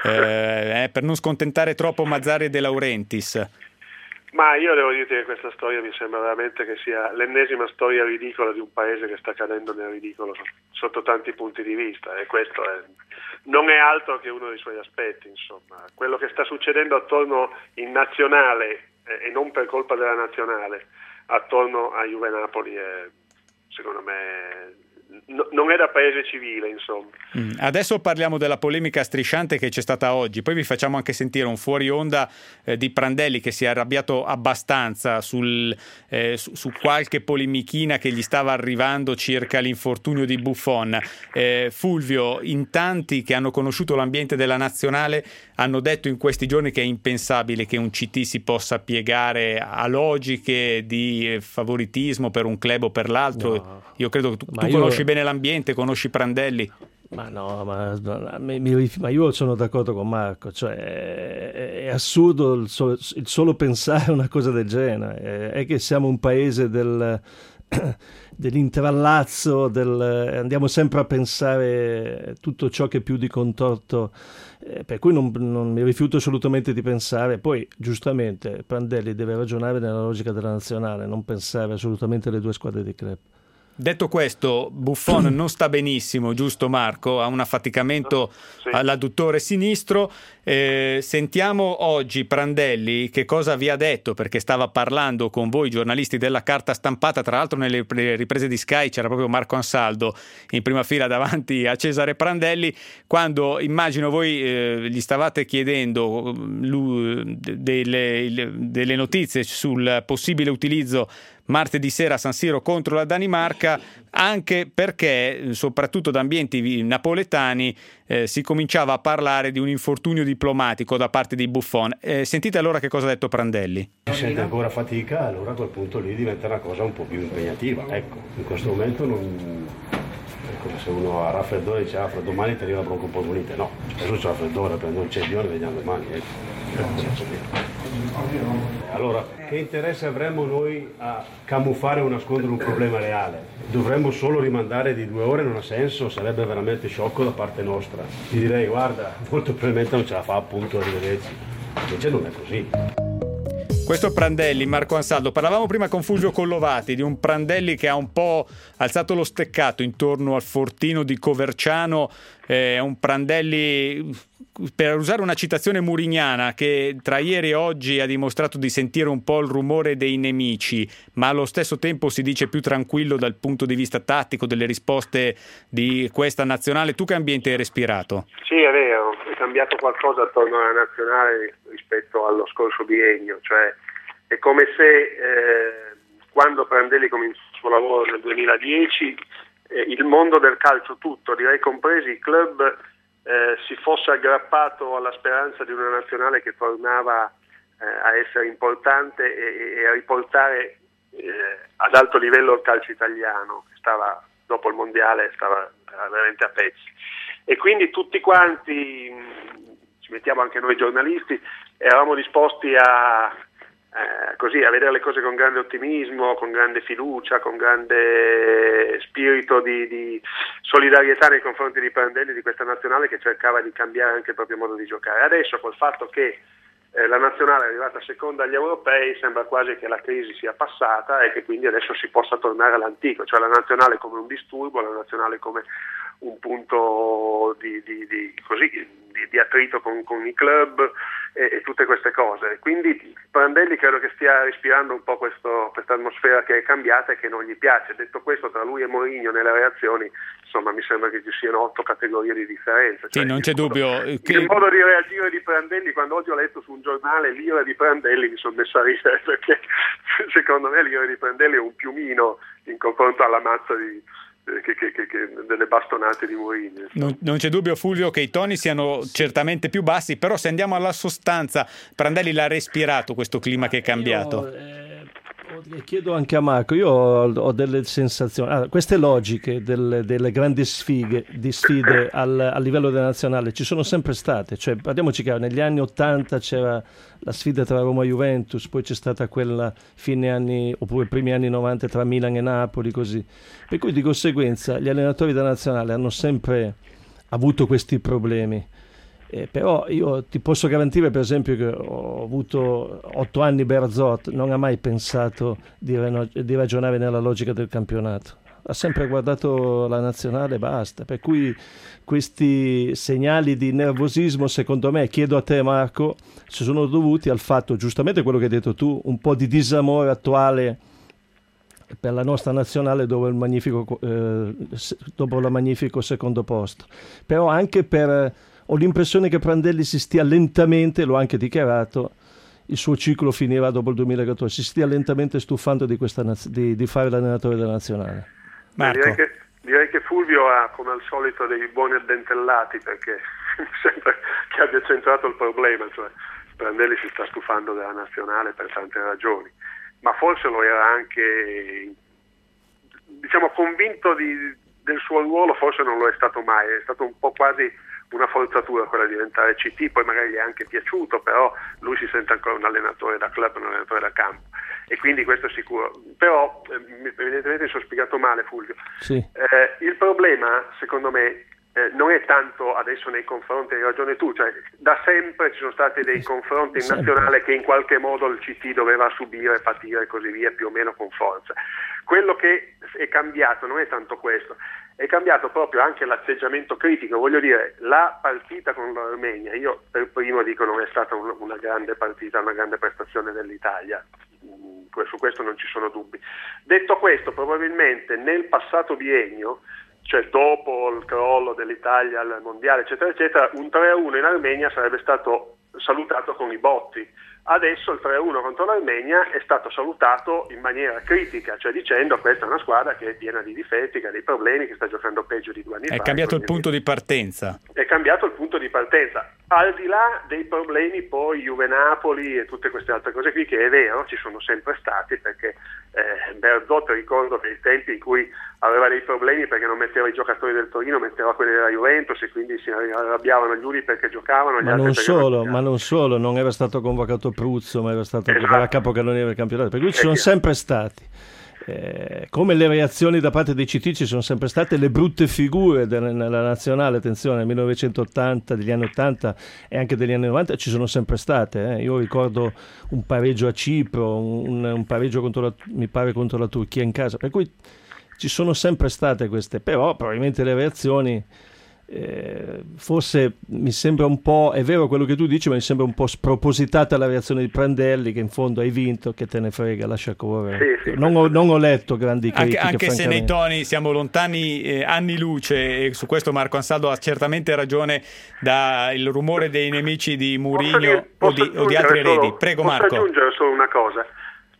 scontentare troppo Mazzarri e De Laurentiis. Ma io devo dirti che questa storia mi sembra veramente che sia l'ennesima storia ridicola di un paese che sta cadendo nel ridicolo sotto tanti punti di vista, e questo non è altro che uno dei suoi aspetti, insomma. Quello che sta succedendo attorno in nazionale, e non per colpa della nazionale, attorno a Juve Napoli è, secondo me, non è da paese civile, insomma. Adesso parliamo della polemica strisciante che c'è stata oggi, poi vi facciamo anche sentire un fuori onda di Prandelli che si è arrabbiato abbastanza su qualche polemichina che gli stava arrivando circa l'infortunio di Buffon. Fulvio, in tanti che hanno conosciuto l'ambiente della nazionale hanno detto in questi giorni che è impensabile che un CT si possa piegare a logiche di favoritismo per un club o per l'altro. No. Io credo che tu conosci bene l'ambiente, conosci Prandelli. Ma no, ma io sono d'accordo con Marco, cioè è assurdo il solo pensare una cosa del genere. È che siamo un paese dell'intrallazzo, andiamo sempre a pensare tutto ciò che è più di contorto, per cui non mi rifiuto assolutamente di pensare. Poi giustamente Prandelli deve ragionare nella logica della nazionale, non pensare assolutamente alle due squadre di club. Detto questo, Buffon non sta benissimo, giusto Marco? Ha un affaticamento all'adduttore sinistro. Sentiamo oggi Prandelli che cosa vi ha detto, perché stava parlando con voi giornalisti della carta stampata. Tra l'altro nelle riprese di Sky c'era proprio Marco Ansaldo in prima fila davanti a Cesare Prandelli, quando immagino voi gli stavate chiedendo delle notizie sul possibile utilizzo martedì sera a San Siro contro la Danimarca, anche perché soprattutto da ambienti napoletani si cominciava a parlare di un infortunio diplomatico da parte di Buffon. Sentite allora che cosa ha detto Prandelli. Se sente ancora fatica, allora a quel punto lì diventa una cosa un po' più impegnativa. Ecco, in questo momento non... se uno ha raffreddore dice domani ti arriva la broncopolmonite, no, adesso c'è raffreddore, prendo un cedione e vediamo domani, Allora, che interesse avremmo noi a camuffare o nascondere un problema reale? Dovremmo solo rimandare di 2 ore, non ha senso, sarebbe veramente sciocco da parte nostra. Ti direi, guarda, molto probabilmente non ce la fa, appunto, arrivederci. Invece non è così. Questo è Prandelli, Marco Ansaldo. Parlavamo prima con Fulvio Collovati di un Prandelli che ha un po' alzato lo steccato intorno al fortino di Coverciano. Un Prandelli, per usare una citazione murignana, che tra ieri e oggi ha dimostrato di sentire un po' il rumore dei nemici, ma allo stesso tempo si dice più tranquillo dal punto di vista tattico delle risposte di questa nazionale. Tu che ambiente hai respirato? Sì, è vero, è cambiato qualcosa attorno alla nazionale rispetto allo scorso biennio, cioè è come se quando Prandelli cominciò suo lavoro nel 2010, il mondo del calcio tutto, direi compresi i club, si fosse aggrappato alla speranza di una nazionale che tornava a essere importante e a riportare ad alto livello il calcio italiano, che stava dopo il mondiale stava veramente a pezzi, e quindi tutti quanti, ci mettiamo anche noi giornalisti, eravamo disposti a vedere le cose con grande ottimismo, con grande fiducia, con grande spirito di solidarietà nei confronti di Prandelli, di questa nazionale che cercava di cambiare anche il proprio modo di giocare. Adesso, col fatto che la nazionale è arrivata seconda agli europei, sembra quasi che la crisi sia passata e che quindi adesso si possa tornare all'antico, cioè la nazionale come un disturbo, la nazionale come un punto di attrito con i club e tutte queste cose. Quindi Prandelli credo che stia respirando un po' questa atmosfera che è cambiata e che non gli piace. Detto questo, tra lui e Mourinho nelle reazioni, insomma, mi sembra che ci siano 8 categorie di differenza. Sì, non c'è dubbio. Il modo di reagire di Prandelli, quando oggi ho letto su un giornale l'ira di Prandelli, mi sono messo a ridere, perché secondo me l'ira di Prandelli è un piumino in confronto alla mazza delle bastonate di Mourinho. Non c'è dubbio, Fulvio, che i toni siano certamente più bassi, però se andiamo alla sostanza, Prandelli l'ha respirato questo clima che è cambiato. Chiedo anche a Marco, io ho delle sensazioni, queste logiche delle grandi sfide al livello della nazionale ci sono sempre state, cioè parliamoci chiaro, negli anni 80 c'era la sfida tra Roma e Juventus, poi c'è stata quella fine anni oppure primi anni 90 tra Milan e Napoli, così, per cui di conseguenza gli allenatori della nazionale hanno sempre avuto questi problemi. Però io ti posso garantire, per esempio, che ho avuto 8 anni Bearzot, non ha mai pensato di ragionare nella logica del campionato, ha sempre guardato la nazionale e basta, per cui questi segnali di nervosismo, secondo me, chiedo a te Marco, si sono dovuti al fatto, giustamente quello che hai detto tu, un po' di disamore attuale per la nostra nazionale dopo il magnifico secondo posto, però anche ho l'impressione che Prandelli si stia lentamente, l'ho anche dichiarato, il suo ciclo finirà dopo il 2014, si stia lentamente stufando di fare l'allenatore della nazionale. Marco. Direi che Fulvio ha, come al solito, dei buoni addentellati, perché mi sembra che abbia centrato il problema, cioè Prandelli si sta stufando della nazionale per tante ragioni, ma forse lo era anche, convinto del suo ruolo, forse non lo è stato mai, è stato un po' quasi una forzatura quella di diventare CT, poi magari gli è anche piaciuto, però lui si sente ancora un allenatore da club, un allenatore da campo, e quindi questo è sicuro. Però evidentemente mi sono spiegato male, Fulvio. Sì. Il problema, secondo me, non è tanto adesso nei confronti, hai ragione tu, cioè da sempre ci sono stati dei confronti in nazionale che in qualche modo il CT doveva subire, patire e così via, più o meno con forza. Quello che è cambiato non è tanto questo, è cambiato proprio anche l'atteggiamento critico. Voglio dire, la partita con l'Armenia, io per primo dico non è stata una grande partita, una grande prestazione dell'Italia, su questo non ci sono dubbi. Detto questo, probabilmente nel passato biennio, cioè dopo il crollo dell'Italia al mondiale eccetera eccetera, un 3-1 in Armenia sarebbe stato salutato con i botti. Adesso il 3-1 contro l'Armenia è stato salutato in maniera critica, cioè dicendo questa è una squadra che è piena di difetti, che ha dei problemi, che sta giocando peggio di 2 anni fa. È cambiato il punto di partenza. È cambiato il punto di partenza. Al di là dei problemi poi Juve-Napoli e tutte queste altre cose qui, che è vero, ci sono sempre stati, perché Bearzot, ricordo che i tempi in cui aveva dei problemi perché non metteva i giocatori del Torino, metteva quelli della Juventus, e quindi si arrabbiavano gli uni perché giocavano, gli altri ma non solo, non era stato convocato Pruzzo, ma era stato era capocannoniere del campionato, per cui ci sono sempre stati, come le reazioni da parte dei CT ci sono sempre state, le brutte figure nella nazionale, attenzione, nel 1980, degli anni 80 e anche degli anni 90 ci sono sempre state. Io ricordo un pareggio a Cipro, un pareggio contro la Turchia in casa, per cui ci sono sempre state queste, però probabilmente le reazioni forse mi sembra un po', è vero quello che tu dici, ma mi sembra un po' spropositata la reazione di Prandelli, che in fondo hai vinto, che te ne frega, lascia correre. Sì. Non ho letto grandi critiche, anche se nei toni siamo lontani anni luce, e su questo Marco Ansaldo ha certamente ragione, il rumore dei nemici di Mourinho o di altri eredi. Prego Marco. Posso aggiungere solo una cosa?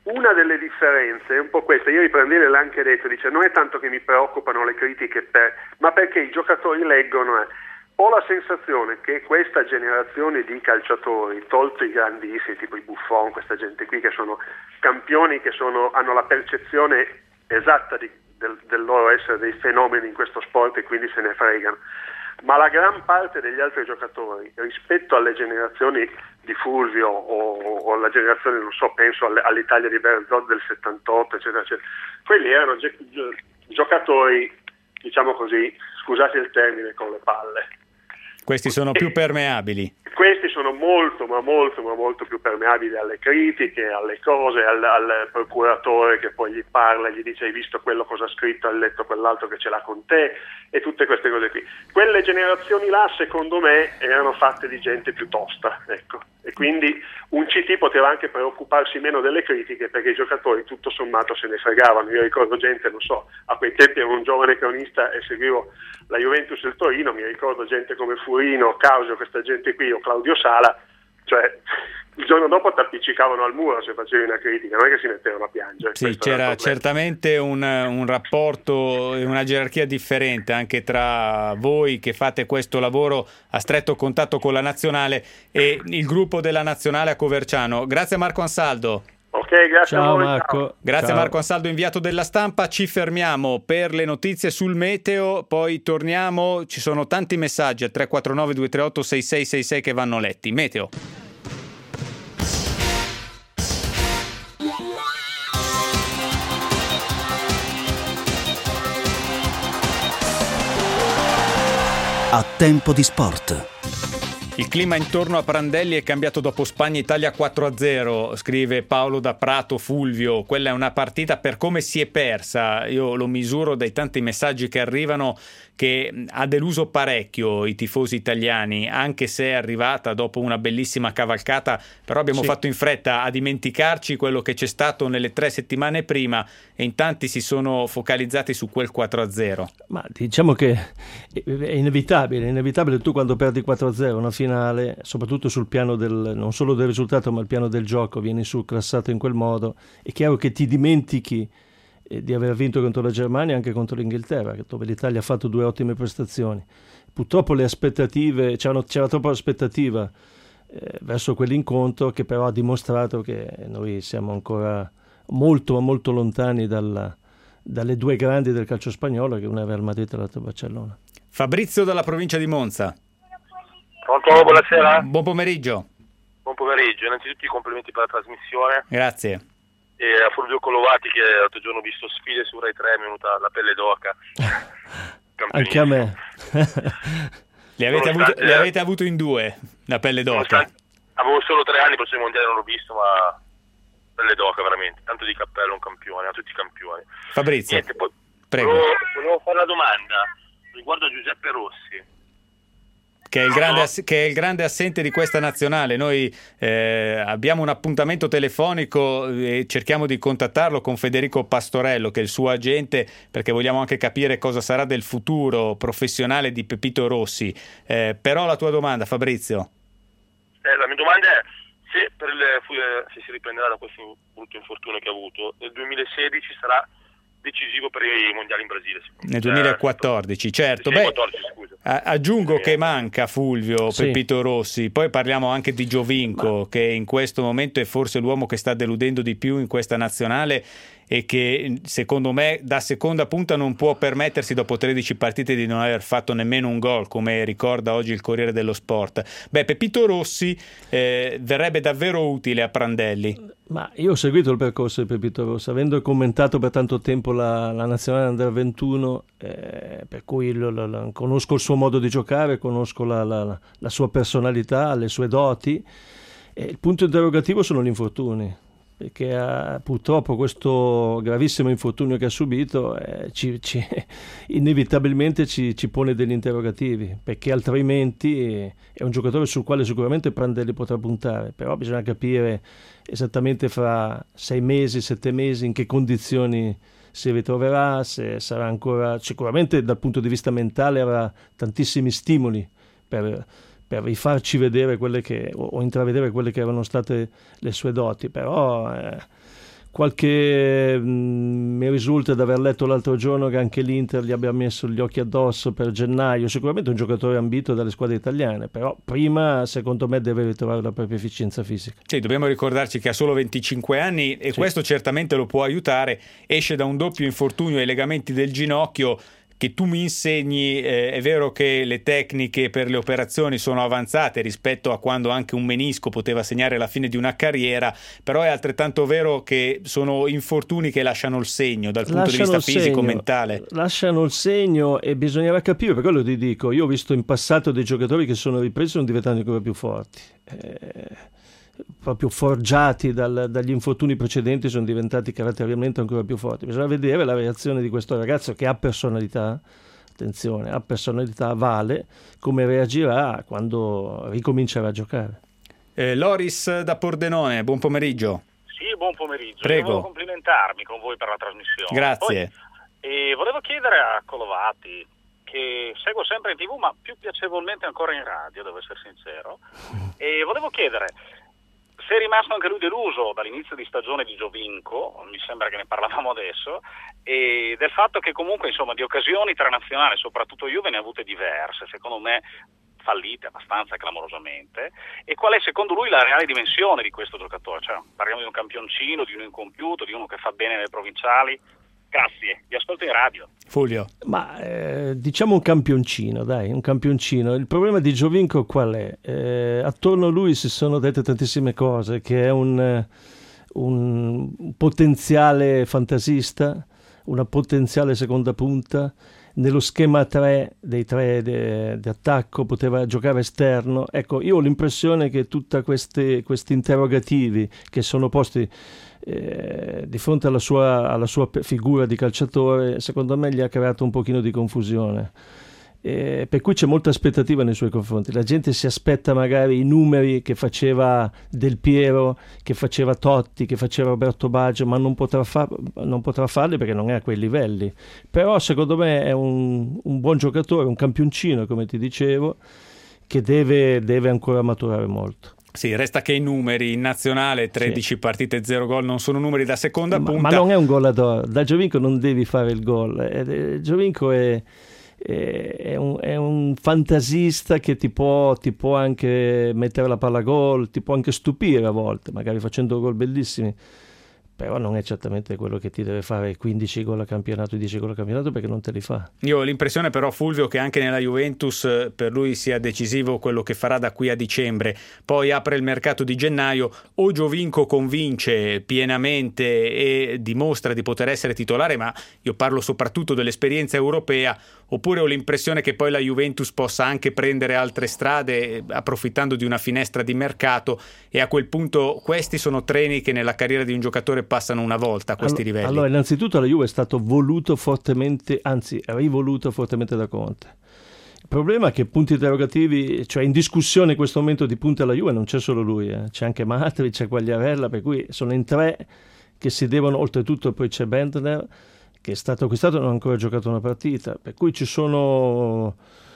Una delle differenze è un po' questa, ieri Prandelli l'ha anche detto, dice non è tanto che mi preoccupano le critiche, ma perché i giocatori leggono. Ho la sensazione che questa generazione di calciatori, tolto i grandissimi tipo i Buffon, questa gente qui che sono campioni, che hanno la percezione esatta del loro essere dei fenomeni in questo sport e quindi se ne fregano, ma la gran parte degli altri giocatori rispetto alle generazioni di Fulvio o alla generazione, non so, penso all'Italia di Bearzot del 78 eccetera eccetera, quelli erano giocatori, diciamo così, scusate il termine, con le palle. Questi sono più permeabili. Questi sono molto più permeabili alle critiche, alle cose, al procuratore che poi gli parla e gli dice hai visto quello cosa ha scritto, hai letto quell'altro che ce l'ha con te e tutte queste cose qui. Quelle generazioni là secondo me erano fatte di gente più tosta, ecco. E quindi un CT poteva anche preoccuparsi meno delle critiche perché i giocatori tutto sommato se ne fregavano. Io ricordo gente, non so, a quei tempi ero un giovane cronista e seguivo la Juventus e il Torino, mi ricordo gente come Furino, Causio, questa gente qui, o Claudio Sala, cioè il giorno dopo ti appiccicavano al muro se facevi una critica, non è che si mettevano a piangere. Sì, c'era certamente un rapporto e una gerarchia differente anche tra voi che fate questo lavoro a stretto contatto con la nazionale e il gruppo della nazionale a Coverciano. Grazie a Marco Ansaldo. Ok, grazie ciao, a voi. Marco. Ciao. Grazie ciao. a Marco Ansaldo, inviato della Stampa. Ci fermiamo per le notizie sul meteo, poi torniamo. Ci sono tanti messaggi al 349 238 6666 che vanno letti. Meteo. A tempo di sport. Il clima intorno a Prandelli è cambiato dopo Spagna-Italia 4-0, scrive Paolo da Prato Fulvio. Quella è una partita per come si è persa. Io lo misuro dai tanti messaggi che arrivano che ha deluso parecchio i tifosi italiani, anche se è arrivata dopo una bellissima cavalcata, però abbiamo fatto in fretta a dimenticarci quello che c'è stato nelle 3 settimane prima e in tanti si sono focalizzati su quel 4-0. Ma diciamo che è inevitabile tu quando perdi 4-0 una finale, soprattutto sul piano non solo del risultato ma il piano del gioco, vieni surclassato in quel modo, è chiaro che ti dimentichi di aver vinto contro la Germania e anche contro l'Inghilterra, dove l'Italia ha fatto 2 ottime prestazioni. Purtroppo le aspettative, c'era troppa aspettativa verso quell'incontro, che però ha dimostrato che noi siamo ancora molto lontani dalle 2 grandi del calcio spagnolo, che una è Real Madrid e l'altra Barcellona. Fabrizio dalla provincia di Monza. Pronto, buonasera. Buon pomeriggio. Buon pomeriggio, innanzitutto i complimenti per la trasmissione. Grazie. E a Fulvio Collovati, che l'altro giorno ho visto Sfide su Rai 3, mi è venuta la pelle d'oca. Anche a me. Le avete avuto in 2 la pelle d'oca? Avevo solo 3 anni, prossimo mondiale non l'ho visto, ma pelle d'oca veramente, tanto di cappello un campione, a tutti i campioni. Fabrizio, niente, prego. Volevo fare una domanda riguardo a Giuseppe Rossi. Che è il grande assente di questa nazionale. Noi abbiamo un appuntamento telefonico e cerchiamo di contattarlo con Federico Pastorello, che è il suo agente, perché vogliamo anche capire cosa sarà del futuro professionale di Pepito Rossi. Però la tua domanda, Fabrizio? La mia domanda è se si riprenderà da questo brutto infortunio che ha avuto. Nel 2016 sarà decisivo per i mondiali in Brasile. Nel 2014, certo. 2014, scusa. Aggiungo che manca Fulvio Pepito Rossi, poi parliamo anche di Giovinco, che in questo momento è forse l'uomo che sta deludendo di più in questa nazionale e che secondo me da seconda punta non può permettersi dopo 13 partite di non aver fatto nemmeno un gol, come ricorda oggi il Corriere dello Sport. Pepito Rossi verrebbe davvero utile a Prandelli. Ma io ho seguito il percorso di Pepito Rossi, avendo commentato per tanto tempo la nazionale Under 21, per cui conosco il suo modo di giocare, conosco la sua personalità, le sue doti. Il punto interrogativo sono gli infortuni, perché purtroppo questo gravissimo infortunio che ha subito inevitabilmente ci pone degli interrogativi, perché altrimenti è un giocatore sul quale sicuramente Prandelli potrà puntare, però bisogna capire esattamente fra 6 mesi, 7 mesi in che condizioni si ritroverà, se sarà ancora, sicuramente dal punto di vista mentale avrà tantissimi stimoli per rifarci vedere o intravedere quelle che erano state le sue doti, però mi risulta di aver letto l'altro giorno che anche l'Inter gli abbia messo gli occhi addosso per gennaio. Sicuramente un giocatore ambito dalle squadre italiane, però prima secondo me deve ritrovare la propria efficienza fisica. Sì, dobbiamo ricordarci che ha solo 25 anni e questo certamente lo può aiutare. Esce da un doppio infortunio ai legamenti del ginocchio che tu mi insegni. È vero che le tecniche per le operazioni sono avanzate rispetto a quando anche un menisco poteva segnare la fine di una carriera, però è altrettanto vero che sono infortuni che lasciano il segno dal punto di vista fisico, mentale. Lasciano il segno e bisognerà capire, per quello ti dico, io ho visto in passato dei giocatori che sono ripresi e sono diventati ancora più forti. Proprio forgiati dagli infortuni precedenti, sono diventati caratterialmente ancora più forti. Bisogna vedere la reazione di questo ragazzo che ha personalità, attenzione, ha personalità, vale, come reagirà quando ricomincerà a giocare. Loris da Pordenone, buon pomeriggio. Sì, buon pomeriggio. Prego. Volevo complimentarmi con voi per la trasmissione. Grazie. Poi, volevo chiedere a Colovati, che seguo sempre in TV ma più piacevolmente ancora in radio, devo essere sincero, e volevo chiedere se è rimasto anche lui deluso dall'inizio di stagione di Giovinco, mi sembra che ne parlavamo adesso, e del fatto che comunque insomma di occasioni tra nazionali, soprattutto Juve, ne ha avute diverse, secondo me fallite abbastanza clamorosamente, e qual è secondo lui la reale dimensione di questo giocatore? Cioè, parliamo di un campioncino, di uno incompiuto, di uno che fa bene nelle provinciali? Grazie, vi ascolto in radio. Fulvio. Ma diciamo un campioncino, dai, un campioncino. Il problema di Giovinco qual è? Attorno a lui si sono dette tantissime cose, che è un potenziale fantasista, una potenziale seconda punta. Nello schema 3 dei tre di attacco poteva giocare esterno. Ecco, io ho l'impressione che tutti questi interrogativi che sono posti di fronte alla sua figura di calciatore, secondo me gli ha creato un pochino di confusione, per cui c'è molta aspettativa nei suoi confronti. La gente si aspetta magari i numeri che faceva Del Piero, che faceva Totti, che faceva Roberto Baggio, ma non potrà farli perché non è a quei livelli. Però secondo me è un buon giocatore, un campioncino, come ti dicevo, che deve ancora maturare molto. Sì, resta che i numeri in nazionale, 13 partite, 0 gol, non sono numeri da seconda punta. Ma non è un gol da Giovinco, non devi fare il gol. Giovinco è un fantasista che ti può anche mettere la palla a gol, ti può anche stupire a volte, magari facendo gol bellissimi. Però non è certamente quello che ti deve fare 15 gol a campionato, 10 gol a campionato, perché non te li fa. Io ho l'impressione però, Fulvio, che anche nella Juventus per lui sia decisivo quello che farà da qui a dicembre. Poi apre il mercato di gennaio, o Giovinco convince pienamente e dimostra di poter essere titolare, ma io parlo soprattutto dell'esperienza europea, oppure ho l'impressione che poi la Juventus possa anche prendere altre strade approfittando di una finestra di mercato, e a quel punto questi sono treni che nella carriera di un giocatore passano una volta a questi livelli. Allora, innanzitutto la Juve è stato voluto fortemente, anzi rivoluto fortemente da Conte. Il problema è che punti interrogativi, cioè in discussione in questo momento di punti alla Juve non c'è solo lui, c'è anche Matri, c'è Quagliarella, per cui sono in tre che si devono, oltretutto poi c'è Bentner che è stato acquistato e non ha ancora giocato una partita, per cui ci sono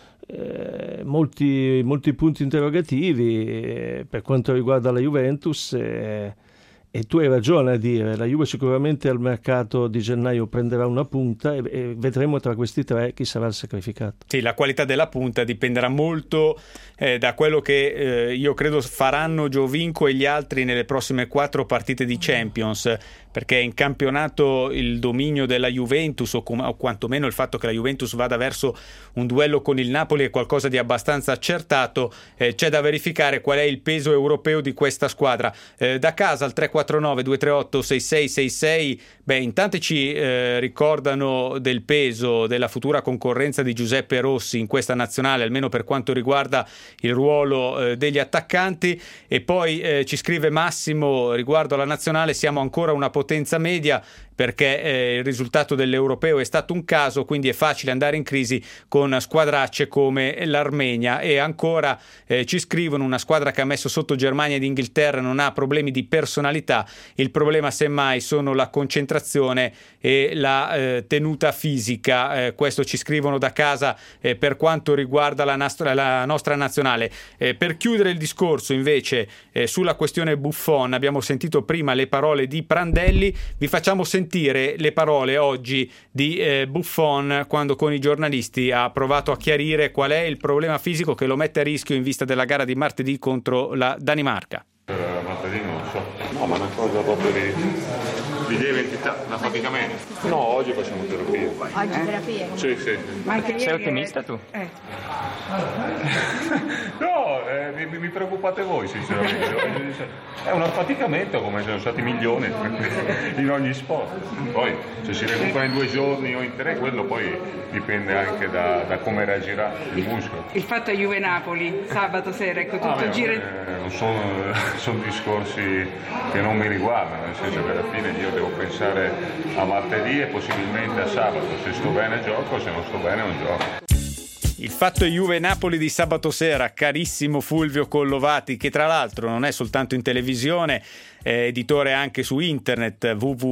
molti punti interrogativi per quanto riguarda la Juventus, e tu hai ragione a dire, la Juve sicuramente al mercato di gennaio prenderà una punta e vedremo tra questi tre chi sarà il sacrificato. Sì, la qualità della punta dipenderà molto da quello che io credo faranno Giovinco e gli altri nelle prossime 4 partite di Champions, perché in campionato il dominio della Juventus o quantomeno il fatto che la Juventus vada verso un duello con il Napoli è qualcosa di abbastanza accertato. C'è da verificare qual è il peso europeo di questa squadra. Da casa al 349-238-6666 in tanti ci ricordano del peso della futura concorrenza di Giuseppe Rossi in questa nazionale, almeno per quanto riguarda il ruolo degli attaccanti, e poi ci scrive Massimo riguardo alla nazionale: siamo ancora una potenza media, perché il risultato dell'Europeo è stato un caso, quindi è facile andare in crisi con squadracce come l'Armenia. E ancora ci scrivono: una squadra che ha messo sotto Germania ed Inghilterra non ha problemi di personalità, il problema semmai sono la concentrazione e la tenuta fisica. Questo ci scrivono da casa per quanto riguarda la nostra nazionale. Per chiudere il discorso invece sulla questione Buffon, abbiamo sentito prima le parole di Prandelli, vi facciamo sentire le parole oggi di Buffon quando con i giornalisti ha provato a chiarire qual è il problema fisico che lo mette a rischio in vista della gara di martedì contro la Danimarca. Martedì non lo so, no, ma una cosa proprio di lieve entità, una faticamento. No, oggi facciamo terapia. Oggi terapia? Sì, sì. Ma anche sei ottimista tu? No, mi preoccupate voi sinceramente. È un affaticamento come sono stati milioni in ogni sport. Poi se si recupera in 2 giorni o in 3, quello poi dipende anche da come reagirà il muscolo. Il fatto è Juve-Napoli, sabato sera, ecco, tutto gira... Sono discorsi che non mi riguardano, nel senso che alla fine io devo pensare a martedì e possibilmente a sabato. Se sto bene gioco, se non sto bene non gioco. Il fatto è Juve-Napoli di sabato sera, carissimo Fulvio Collovati, che tra l'altro non è soltanto in televisione, è editore anche su internet,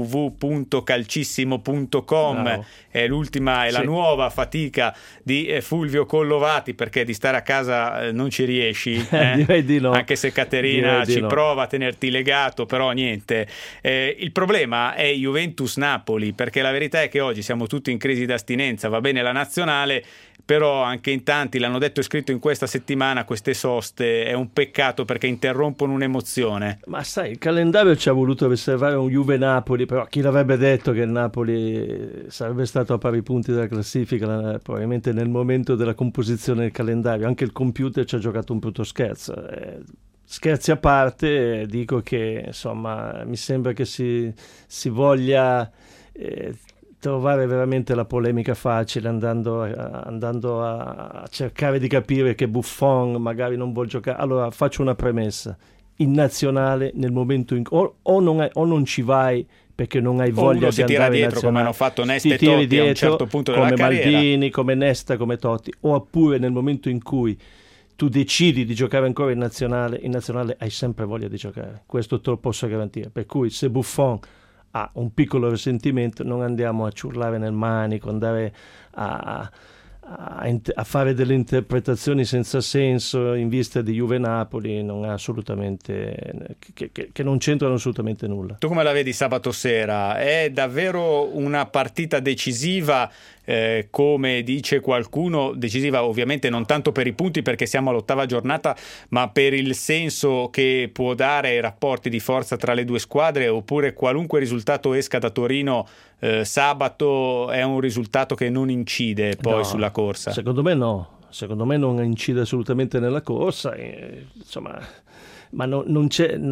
www.calcissimo.com. Wow. È l'ultima e la nuova fatica di Fulvio Collovati, perché di stare a casa non ci riesci, Direi di no. Anche se Caterina ci prova a tenerti legato, però niente. Il problema è Juventus-Napoli, perché la verità è che oggi siamo tutti in crisi d'astinenza, va bene la nazionale, però anche in tanti l'hanno detto e scritto in questa settimana, queste soste è un peccato perché interrompono un'emozione. Ma sai, il calendario ci ha voluto riservare un Juve-Napoli, però chi l'avrebbe detto che il Napoli sarebbe stato a pari punti della classifica probabilmente nel momento della composizione del calendario. Anche il computer ci ha giocato un brutto scherzo. Scherzi a parte, dico che insomma mi sembra che si voglia trovare veramente la polemica facile andando a cercare di capire che Buffon magari non vuol giocare. Allora faccio una premessa: in nazionale nel momento in cui o non ci vai perché non hai voglia di andare in nazionale, come hanno fatto Nesta e Totti dietro, a un certo punto della come carriera, Maldini, come Nesta, come Totti, oppure nel momento in cui tu decidi di giocare ancora in nazionale hai sempre voglia di giocare, questo te lo posso garantire. Per cui se Buffon ha un piccolo risentimento, non andiamo a ciurlare nel manico, andare a fare delle interpretazioni senza senso in vista di Juve-Napoli, non ha assolutamente che non c'entrano assolutamente nulla. Tu come la vedi sabato sera? È davvero una partita decisiva, come dice qualcuno, decisiva ovviamente non tanto per i punti perché siamo all'8ª giornata, ma per il senso che può dare ai rapporti di forza tra le due squadre, oppure qualunque risultato esca da Torino sabato è un risultato che non incide poi sulla corsa? Secondo me non incide assolutamente nella corsa, insomma, ma non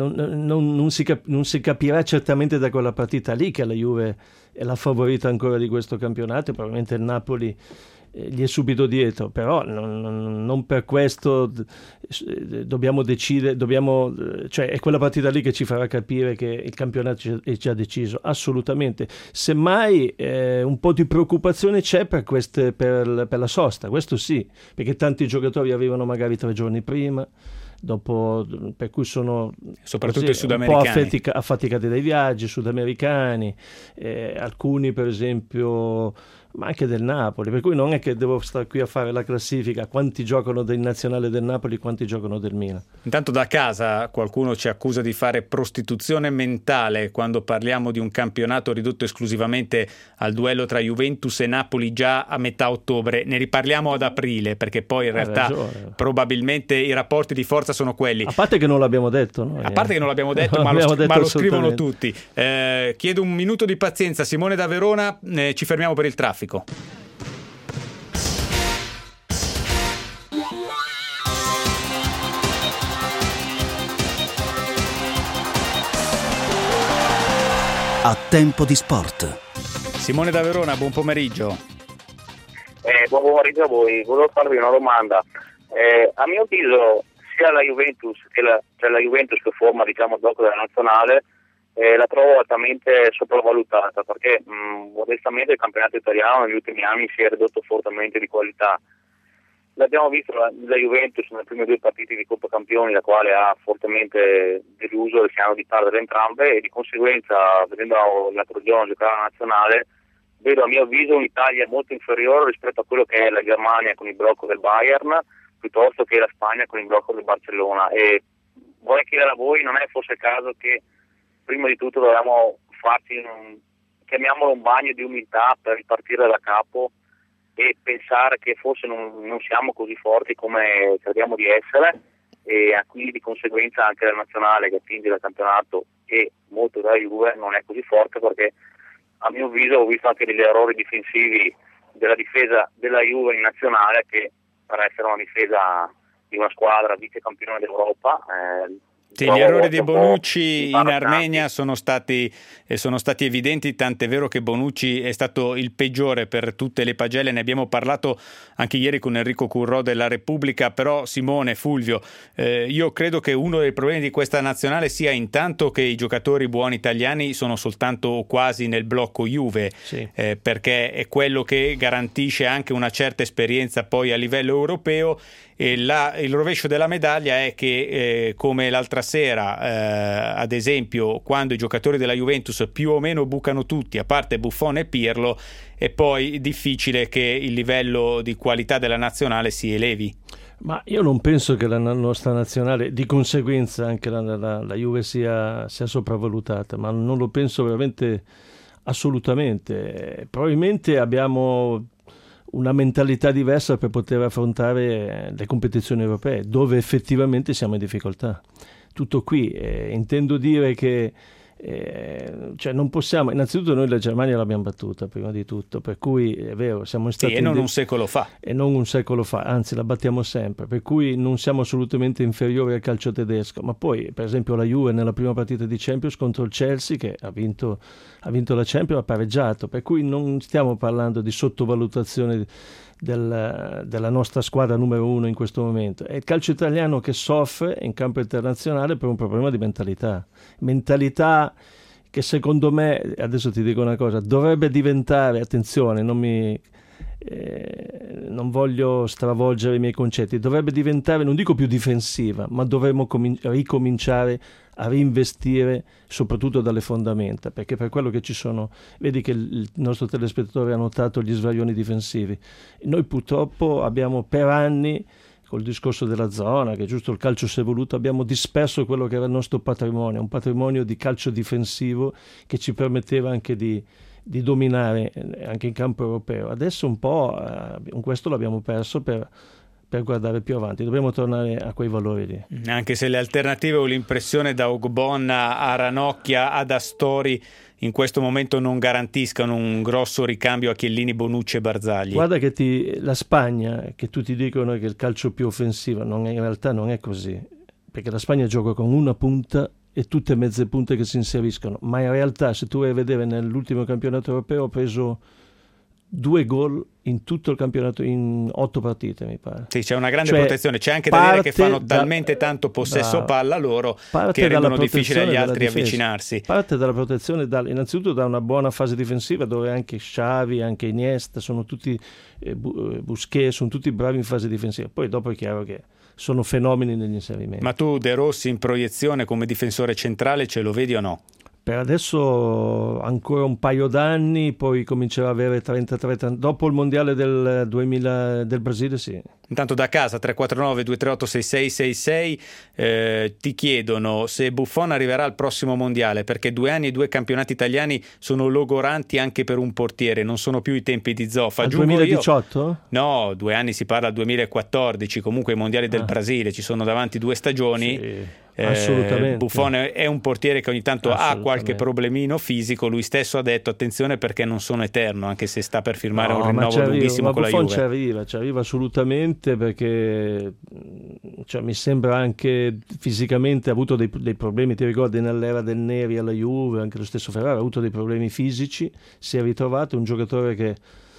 si capirà certamente da quella partita lì che la Juve è la favorita ancora di questo campionato, probabilmente il Napoli gli è subito dietro, però non per questo dobbiamo decidere, cioè è quella partita lì che ci farà capire che il campionato è già deciso, assolutamente. Semmai un po' di preoccupazione c'è per la sosta, questo sì, perché tanti giocatori arrivano magari 3 giorni prima, dopo, per cui sono soprattutto i sudamericani un po' affaticati dai viaggi, sudamericani, alcuni per esempio, ma anche del Napoli, per cui non è che devo stare qui a fare la classifica quanti giocano del nazionale del Napoli, quanti giocano del Milan. Intanto da casa qualcuno ci accusa di fare prostituzione mentale quando parliamo di un campionato ridotto esclusivamente al duello tra Juventus e Napoli già a metà ottobre. Ne riparliamo ad aprile, perché poi in realtà probabilmente i rapporti di forza sono quelli. A parte che non l'abbiamo detto noi, a parte che non l'abbiamo detto, ma lo scrivono tutti. Chiedo un minuto di pazienza, Simone da Verona, ci fermiamo per il traffico. A tempo di sport. Simone da Verona, buon pomeriggio. Buon pomeriggio a voi. Volevo farvi una domanda. A mio avviso sia la Juventus che la Juventus che forma, diciamo, il blocco della nazionale la trovo altamente sopravvalutata, perché onestamente il campionato italiano negli ultimi anni si è ridotto fortemente di qualità. L'abbiamo visto la Juventus nelle prime 2 partite di Coppa Campioni, la quale ha fortemente deluso il rischiando di perdere entrambe, e di conseguenza, vedendo l'altro giorno giocare alla nazionale, vedo a mio avviso un'Italia molto inferiore rispetto a quello che è la Germania con il blocco del Bayern, piuttosto che la Spagna con il blocco del Barcellona. E vorrei chiedere a voi, non è forse il caso che prima di tutto dobbiamo farci chiamiamolo un bagno di umiltà per ripartire da capo e pensare che forse non siamo così forti come crediamo di essere, e quindi di conseguenza anche la nazionale che attinge dal campionato e molto della Juve non è così forte, perché a mio avviso ho visto anche degli errori difensivi della difesa della Juve in nazionale, che per essere una difesa di una squadra vice campione d'Europa Sì, gli errori di Bonucci in Armenia sono stati evidenti, tant'è vero che Bonucci è stato il peggiore per tutte le pagelle. Ne abbiamo parlato anche ieri con Enrico Currò della Repubblica. Però Simone, Fulvio, io credo che uno dei problemi di questa nazionale sia intanto che i giocatori buoni italiani sono soltanto quasi nel blocco Juve, sì. Perché è quello che garantisce anche una certa esperienza poi a livello europeo. E il rovescio della medaglia è che come l'altra sera ad esempio, quando i giocatori della Juventus più o meno bucano tutti, a parte Buffon e Pirlo, è poi difficile che il livello di qualità della nazionale si elevi. Ma io non penso che la nostra nazionale, di conseguenza anche la Juve sia sopravvalutata, ma non lo penso veramente assolutamente. Probabilmente abbiamo una mentalità diversa per poter affrontare le competizioni europee, dove effettivamente siamo in difficoltà. Tutto qui. Intendo dire che cioè non possiamo, innanzitutto noi la Germania l'abbiamo battuta prima di tutto, per cui è vero, siamo stati e non un secolo fa, anzi la battiamo sempre, per cui non siamo assolutamente inferiori al calcio tedesco. Ma poi per esempio la Juve nella prima partita di Champions contro il Chelsea, che ha vinto la Champions, ha pareggiato, per cui non stiamo parlando di sottovalutazione della nostra squadra numero 1 in questo momento. È il calcio italiano che soffre in campo internazionale per un problema di mentalità che secondo me, adesso ti dico una cosa, dovrebbe diventare, attenzione, non voglio stravolgere i miei concetti, dovrebbe diventare, non dico più difensiva, ma dovremmo ricominciare a reinvestire soprattutto dalle fondamenta, perché per quello che ci sono, vedi che il nostro telespettatore ha notato gli svarioni difensivi. Noi purtroppo abbiamo per anni, col discorso della zona, che giusto il calcio si è evoluto, abbiamo disperso quello che era il nostro patrimonio, un patrimonio di calcio difensivo che ci permetteva anche di dominare anche in campo europeo. Adesso un po' questo l'abbiamo perso per guardare più avanti, dobbiamo tornare a quei valori lì. Anche se le alternative, ho l'impressione, da Ogbonna a Ranocchia ad Astori in questo momento non garantiscano un grosso ricambio a Chiellini, Bonucci e Barzagli. Guarda che la Spagna, che tutti dicono che è il calcio più offensivo, in realtà non è così, perché la Spagna gioca con una punta e tutte mezze punte che si inseriscono, ma in realtà se tu vai a vedere nell'ultimo campionato europeo ha preso 2 gol in tutto il campionato in 8 partite, mi pare. Sì, c'è una grande protezione, c'è anche da dire che fanno talmente tanto possesso palla loro che rendono difficile agli altri avvicinarsi. Parte dalla protezione, innanzitutto da una buona fase difensiva, dove anche Xavi, anche Iniesta, sono tutti Busquets, sono tutti bravi in fase difensiva. Poi dopo è chiaro che sono fenomeni negli inserimenti. Ma tu De Rossi in proiezione come difensore centrale ce lo vedi o no? Per adesso ancora un paio d'anni, poi comincerà a avere 33 dopo il mondiale del 2000 del Brasile, sì. Intanto da casa 349-238-6666 ti chiedono se Buffon arriverà al prossimo mondiale, perché 2 anni e 2 campionati italiani sono logoranti anche per un portiere, non sono più i tempi di Zoffa. Al 2018? No, 2 anni, si parla al 2014, comunque i mondiali del Brasile, ci sono davanti 2 stagioni. Sì. Assolutamente. Buffon è un portiere che ogni tanto ha qualche problemino fisico. Lui stesso ha detto attenzione perché non sono eterno, anche se sta per firmare un rinnovo lunghissimo con la Juve. Ci arriva assolutamente, perché mi sembra anche fisicamente ha avuto dei problemi. Ti ricordi nell'era del Neri alla Juve, anche lo stesso Ferrari ha avuto dei problemi fisici, si è ritrovato un giocatore che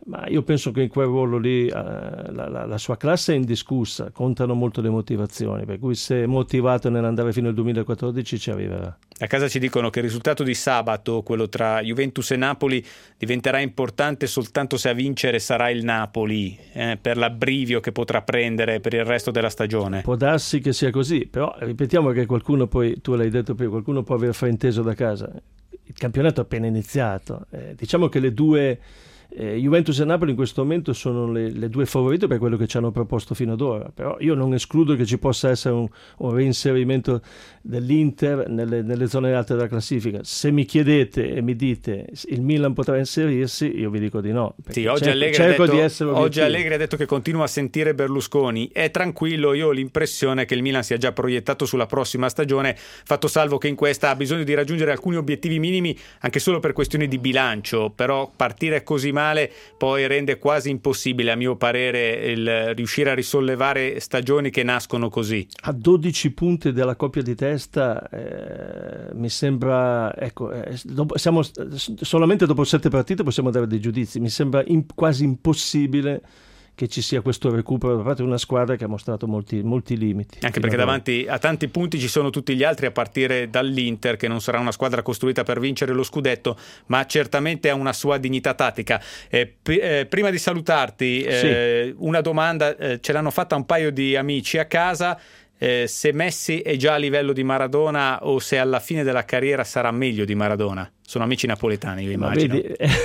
ma io penso che in quel ruolo lì la sua classe è indiscussa, contano molto le motivazioni, per cui se è motivato nell'andare fino al 2014 ci arriverà. A casa ci dicono che il risultato di sabato, quello tra Juventus e Napoli, diventerà importante soltanto se a vincere sarà il Napoli, per l'abbrivio che potrà prendere per il resto della stagione. Può darsi che sia così, però ripetiamo che qualcuno, poi tu l'hai detto prima, qualcuno può aver frainteso da casa. Il campionato è appena iniziato, diciamo che le due Juventus e Napoli in questo momento sono le due favorite per quello che ci hanno proposto fino ad ora, però io non escludo che ci possa essere un reinserimento dell'Inter nelle zone alte della classifica. Se mi chiedete e mi dite il Milan potrà inserirsi, io vi dico di no. Sì, oggi Allegri ha detto che continua a sentire Berlusconi, è tranquillo. Io ho l'impressione che il Milan sia già proiettato sulla prossima stagione, fatto salvo che in questa ha bisogno di raggiungere alcuni obiettivi minimi anche solo per questioni di bilancio, però partire così male poi rende quasi impossibile, a mio parere, il riuscire a risollevare stagioni che nascono così. A 12 punti della coppia di testa mi sembra, siamo solamente dopo 7 partite possiamo dare dei giudizi, mi sembra quasi impossibile che ci sia questo recupero da parte di una squadra che ha mostrato molti limiti. Anche perché davanti a tanti punti ci sono tutti gli altri, a partire dall'Inter, che non sarà una squadra costruita per vincere lo scudetto, ma certamente ha una sua dignità tattica. Prima di salutarti, sì, una domanda, ce l'hanno fatta un paio di amici a casa, se Messi è già a livello di Maradona o se alla fine della carriera sarà meglio di Maradona. Sono amici napoletani, io immagino.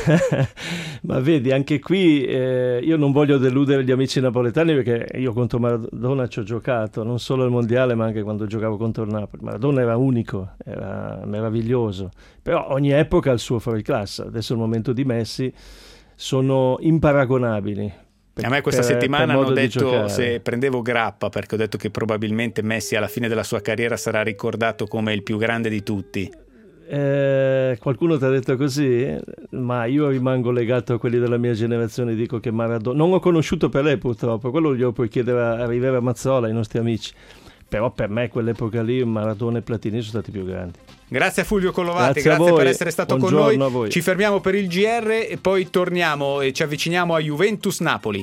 Ma vedi, anche qui io non voglio deludere gli amici napoletani, perché io contro Maradona ci ho giocato, non solo al Mondiale ma anche quando giocavo contro il Napoli. Maradona era unico, era meraviglioso, però ogni epoca ha il suo fuoriclasse. Adesso è il momento di Messi, sono imparagonabili. A me questa settimana hanno detto, se prendevo grappa, perché ho detto che probabilmente Messi alla fine della sua carriera sarà ricordato come il più grande di tutti. Qualcuno ti ha detto così, ma io rimango legato a quelli della mia generazione. Dico che Maradona, non ho conosciuto Pelé purtroppo, quello glielo puoi chiedere a Rivera Mazzola, ai nostri amici, però per me quell'epoca lì Maradona e Platini sono stati più grandi. Grazie a Fulvio Collovati, grazie per essere stato Buongiorno con noi. Ci fermiamo per il GR e poi torniamo e ci avviciniamo a Juventus Napoli.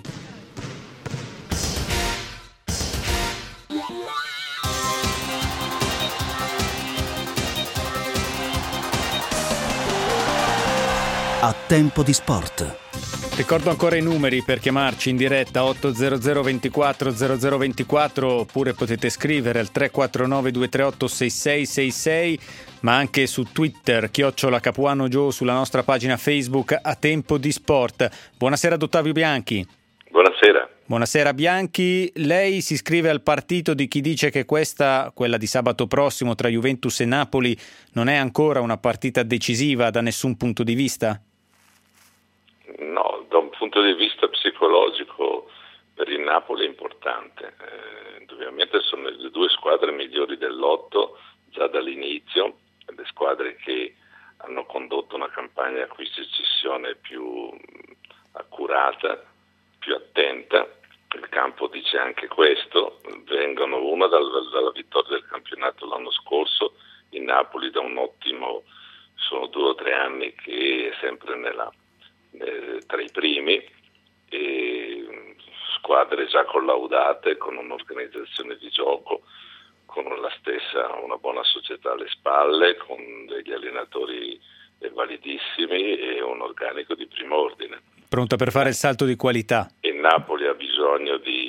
A tempo di sport. Ricordo ancora i numeri per chiamarci in diretta: 800 24 0024, oppure potete scrivere al 349 238 6666, ma anche su Twitter @CapuanoGio, sulla nostra pagina Facebook A Tempo di Sport. Buonasera ad Ottavio Bianchi. Buonasera. Buonasera Bianchi, lei si iscrive al partito di chi dice che quella di sabato prossimo tra Juventus e Napoli, non è ancora una partita decisiva da nessun punto di vista? No, da un punto di vista psicologico per il Napoli è importante. Ovviamente sono le due squadre migliori del lotto già dall'inizio, le squadre che hanno condotto una campagna acquisti e cessione più accurata, più attenta. Il campo dice anche questo, vengono una dalla vittoria del campionato l'anno scorso, il Napoli da un ottimo, sono 2 o 3 anni che è sempre tra i primi, e squadre già collaudate, con un'organizzazione di gioco, con una buona società alle spalle, con degli allenatori validissimi e un organico di primo ordine. Pronto per fare il salto di qualità. E Napoli ha bisogno di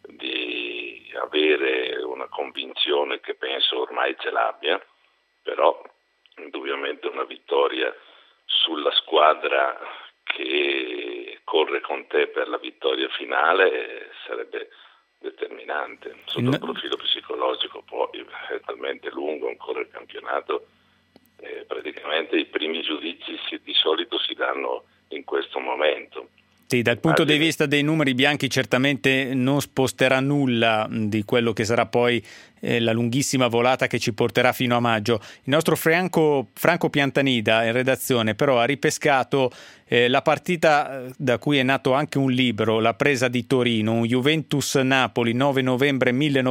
avere una convinzione che penso ormai ce l'abbia, però indubbiamente una vittoria sulla squadra che corre con te per la vittoria finale sarebbe determinante. Sotto il profilo psicologico poi è talmente lungo ancora il campionato, praticamente i primi giudizi di solito si danno in questo momento. Sì, dal punto di vista dei numeri, Bianchi certamente non sposterà nulla di quello che sarà poi la lunghissima volata che ci porterà fino a maggio. Il nostro Franco Piantanida in redazione però ha ripescato la partita da cui è nato anche un libro, La presa di Torino, un Juventus-Napoli 9 novembre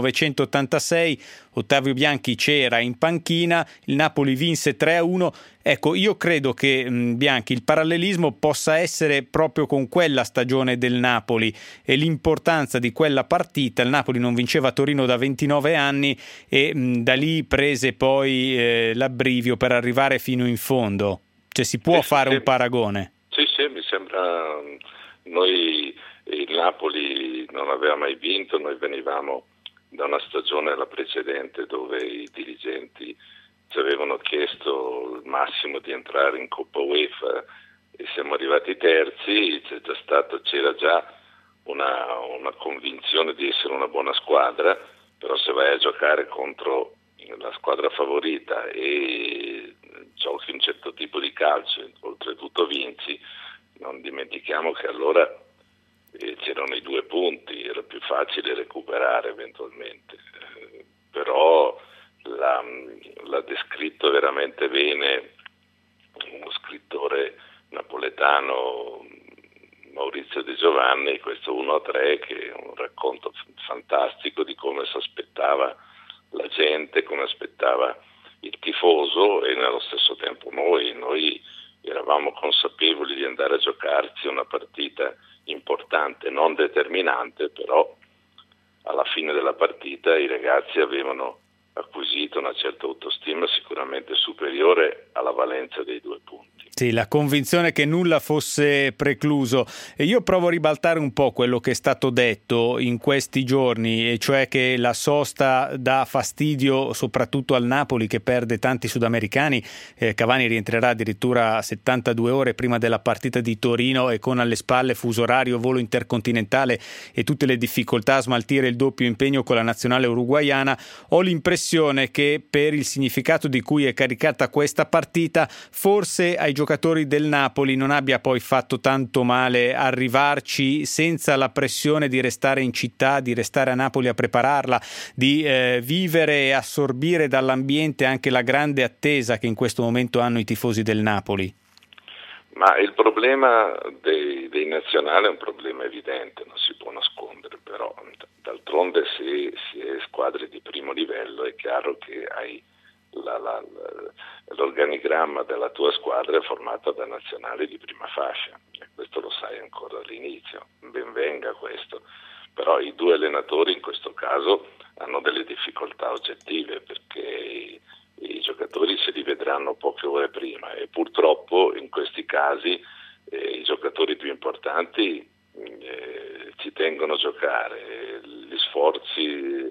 1986, Ottavio Bianchi c'era in panchina, il Napoli vinse 3-1. Ecco, io credo che Bianchi, il parallelismo possa essere proprio con quella stagione del Napoli e l'importanza di quella partita. Il Napoli non vinceva a Torino da 29 anni e da lì prese poi l'abbrivio per arrivare fino in fondo. Cioè si può fare un paragone? Sì, mi sembra. Noi il Napoli non aveva mai vinto, noi venivamo da una stagione, la precedente, dove i dirigenti ci avevano chiesto il massimo di entrare in Coppa UEFA e siamo arrivati terzi. C'era già una convinzione di essere una buona squadra, però se vai a giocare contro la squadra favorita e giochi un certo tipo di calcio e oltretutto vinci, non dimentichiamo che allora c'erano i 2 punti, era più facile recuperare eventualmente, però l'ha descritto veramente bene uno scrittore napoletano, Maurizio De Giovanni, questo 1-3, che è un racconto fantastico di come si aspettava la gente, come aspettava il tifoso e nello stesso tempo noi eravamo consapevoli di andare a giocarci una partita importante, non determinante, però alla fine della partita i ragazzi avevano acquisito una certa autostima sicuramente superiore alla valenza dei 2 punti. Sì, la convinzione che nulla fosse precluso. E io provo a ribaltare un po' quello che è stato detto in questi giorni, e cioè che la sosta dà fastidio soprattutto al Napoli, che perde tanti sudamericani. Cavani rientrerà addirittura 72 ore prima della partita di Torino e con alle spalle fuso orario, volo intercontinentale e tutte le difficoltà a smaltire il doppio impegno con la nazionale uruguaiana. Ho l'impressione che per il significato di cui è caricata questa partita, forse ai giocatori del Napoli non abbia poi fatto tanto male arrivarci senza la pressione di restare in città, di restare a Napoli a prepararla, di vivere e assorbire dall'ambiente anche la grande attesa che in questo momento hanno i tifosi del Napoli. Ma il problema dei nazionali è un problema evidente, non si può nascondere, però d'altronde se si è squadre di primo livello è chiaro che hai l'organigramma della tua squadra è formato da nazionali di prima fascia, e questo lo sai ancora all'inizio, ben venga questo, però i 2 allenatori in questo caso hanno delle difficoltà oggettive perché i giocatori se li vedranno poche ore prima e purtroppo in questi casi i giocatori più importanti ci tengono a giocare, gli sforzi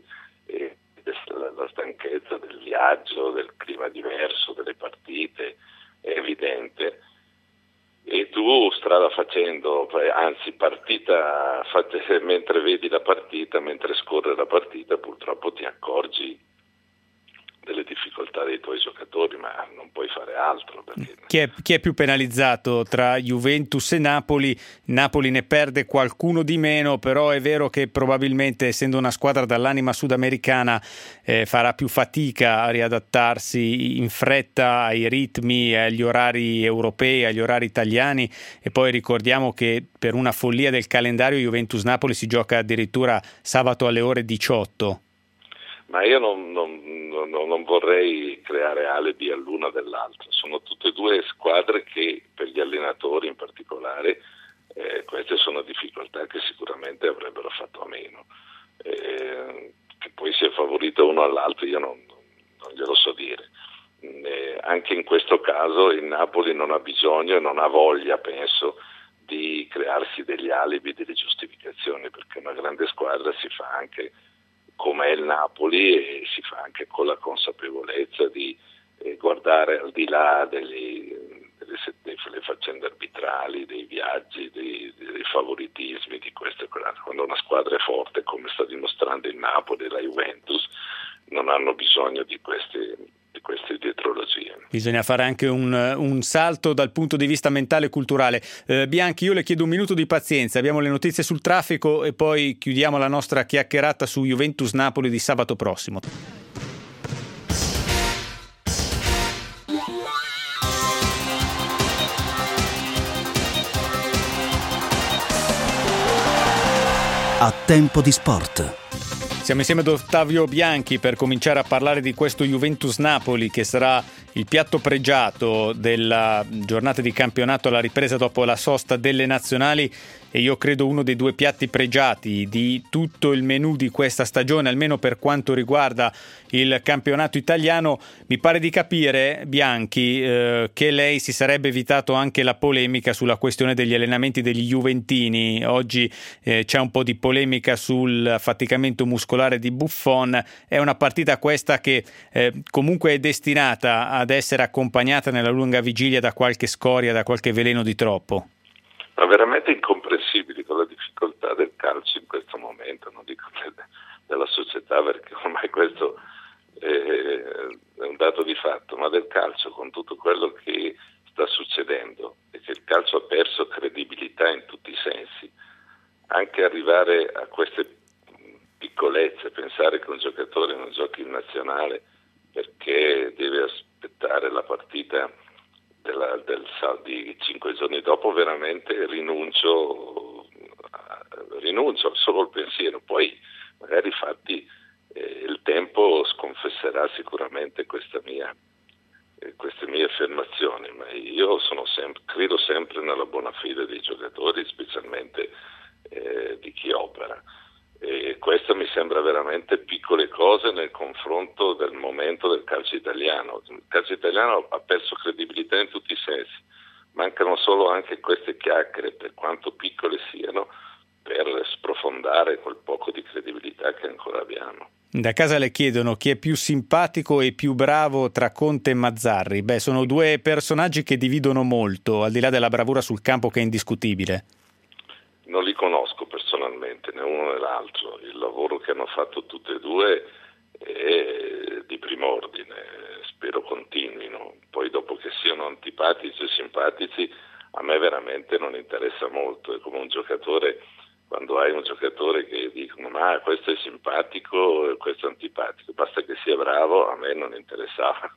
la stanchezza del viaggio, del clima diverso, delle partite è evidente, e tu strada facendo, anzi partita mentre vedi la partita, mentre scorre la partita, purtroppo ti accorgi delle difficoltà dei tuoi giocatori, ma non puoi fare altro. Perché... Chi è più penalizzato tra Juventus e Napoli? Napoli ne perde qualcuno di meno, però è vero che probabilmente, essendo una squadra dall'anima sudamericana, farà più fatica a riadattarsi in fretta ai ritmi, agli orari europei, agli orari italiani, e poi ricordiamo che per una follia del calendario Juventus-Napoli si gioca addirittura sabato alle ore 18. Ma io non vorrei creare alibi all'una dell'altra, sono tutte e 2 squadre che per gli allenatori in particolare queste sono difficoltà che sicuramente avrebbero fatto a meno, che poi sia favorito uno all'altro io non glielo so dire. Anche in questo caso il Napoli non ha bisogno e non ha voglia, penso, di crearsi degli alibi, delle giustificazioni, perché una grande squadra si fa anche come è il Napoli e si fa anche con la consapevolezza di guardare al di là delle faccende arbitrali, dei viaggi, dei favoritismi di queste. Quando una squadra è forte, come sta dimostrando il Napoli e la Juventus, non hanno bisogno di queste dietrologie. Bisogna fare anche un salto dal punto di vista mentale e culturale. Bianchi, io le chiedo un minuto di pazienza, abbiamo le notizie sul traffico e poi chiudiamo la nostra chiacchierata su Juventus-Napoli di sabato prossimo. A Tempo di Sport. Siamo insieme ad Ottavio Bianchi per cominciare a parlare di questo Juventus-Napoli, che sarà il piatto pregiato della giornata di campionato alla ripresa dopo la sosta delle nazionali, e io credo uno dei due piatti pregiati di tutto il menù di questa stagione, almeno per quanto riguarda il campionato italiano. Mi pare di capire, Bianchi, che lei si sarebbe evitato anche la polemica sulla questione degli allenamenti degli juventini. Oggi c'è un po' di polemica sul affaticamento muscolare di Buffon. È una partita questa che comunque è destinata ad essere accompagnata nella lunga vigilia da qualche scoria, da qualche veleno di troppo. Ma veramente incomprensibili con la difficoltà del calcio in questo momento, non dico della società, perché ormai questo è un dato di fatto, ma del calcio, con tutto quello che sta succedendo e che il calcio ha perso credibilità in tutti i sensi. Anche arrivare a queste piccolezze, pensare che un giocatore non giochi in nazionale perché deve aspettare la partita di 5 giorni dopo, veramente rinuncio solo il pensiero. Poi magari infatti il tempo sconfesserà sicuramente queste mie affermazioni, ma io credo sempre nella buona fede dei giocatori, specialmente di chi opera. E questo mi sembra veramente piccole cose nel confronto del momento del calcio italiano. Il calcio italiano ha perso credibilità in tutti i sensi, mancano solo anche queste chiacchiere, per quanto piccole siano, per sprofondare quel poco di credibilità che ancora abbiamo. Da casa le chiedono chi è più simpatico e più bravo tra Conte e Mazzarri. Sono due personaggi che dividono molto, al di là della bravura sul campo che è indiscutibile. Non li conosco personalmente, né uno né l'altro. Il lavoro che hanno fatto tutti e due è di prim'ordine, spero continuino. Poi dopo che siano antipatici o simpatici, a me veramente non interessa molto. È come un giocatore, quando hai un giocatore che dicono ma questo è simpatico e questo è antipatico, basta che sia bravo, a me non interessava.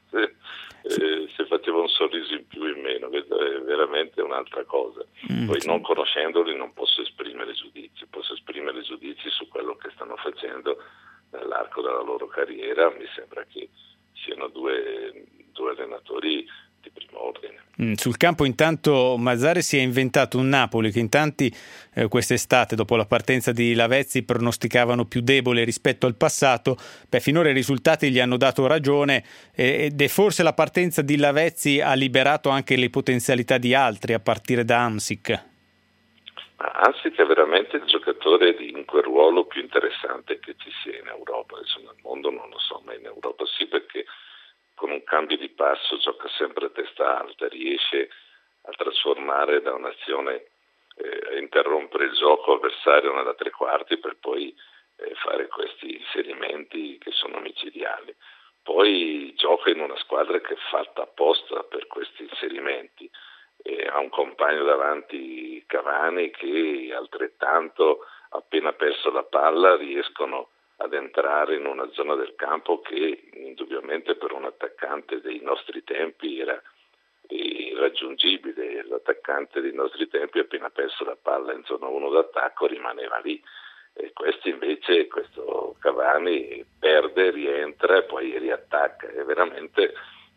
Se faceva un sorriso in più o in meno, è veramente un'altra cosa. Poi non conoscendoli non posso esprimere giudizi su quello che stanno facendo nell'arco della loro carriera. Mi sembra che siano due allenatori di primo ordine. Sul campo intanto Mazzarri si è inventato un Napoli che in tanti quest'estate, dopo la partenza di Lavezzi, pronosticavano più debole rispetto al passato. Finora i risultati gli hanno dato ragione, ed è forse la partenza di Lavezzi ha liberato anche le potenzialità di altri, a partire da Hamsik. Hamsik è veramente il giocatore in quel ruolo più interessante che ci sia in Europa. Adesso nel mondo non lo so, ma in Europa sì, perché con un cambio di passo gioca sempre a testa alta, riesce a trasformare da un'azione, a interrompere il gioco avversario nella tre quarti per poi fare questi inserimenti che sono micidiali. Poi gioca in una squadra che è fatta apposta per questi inserimenti, ha un compagno davanti, Cavani, che altrettanto, appena perso la palla, riescono ad entrare in una zona del campo che indubbiamente per un attaccante dei nostri tempi era irraggiungibile. L'attaccante dei nostri tempi, appena perso la palla in zona 1 d'attacco, rimaneva lì, e questo Cavani perde, rientra e poi riattacca. È veramente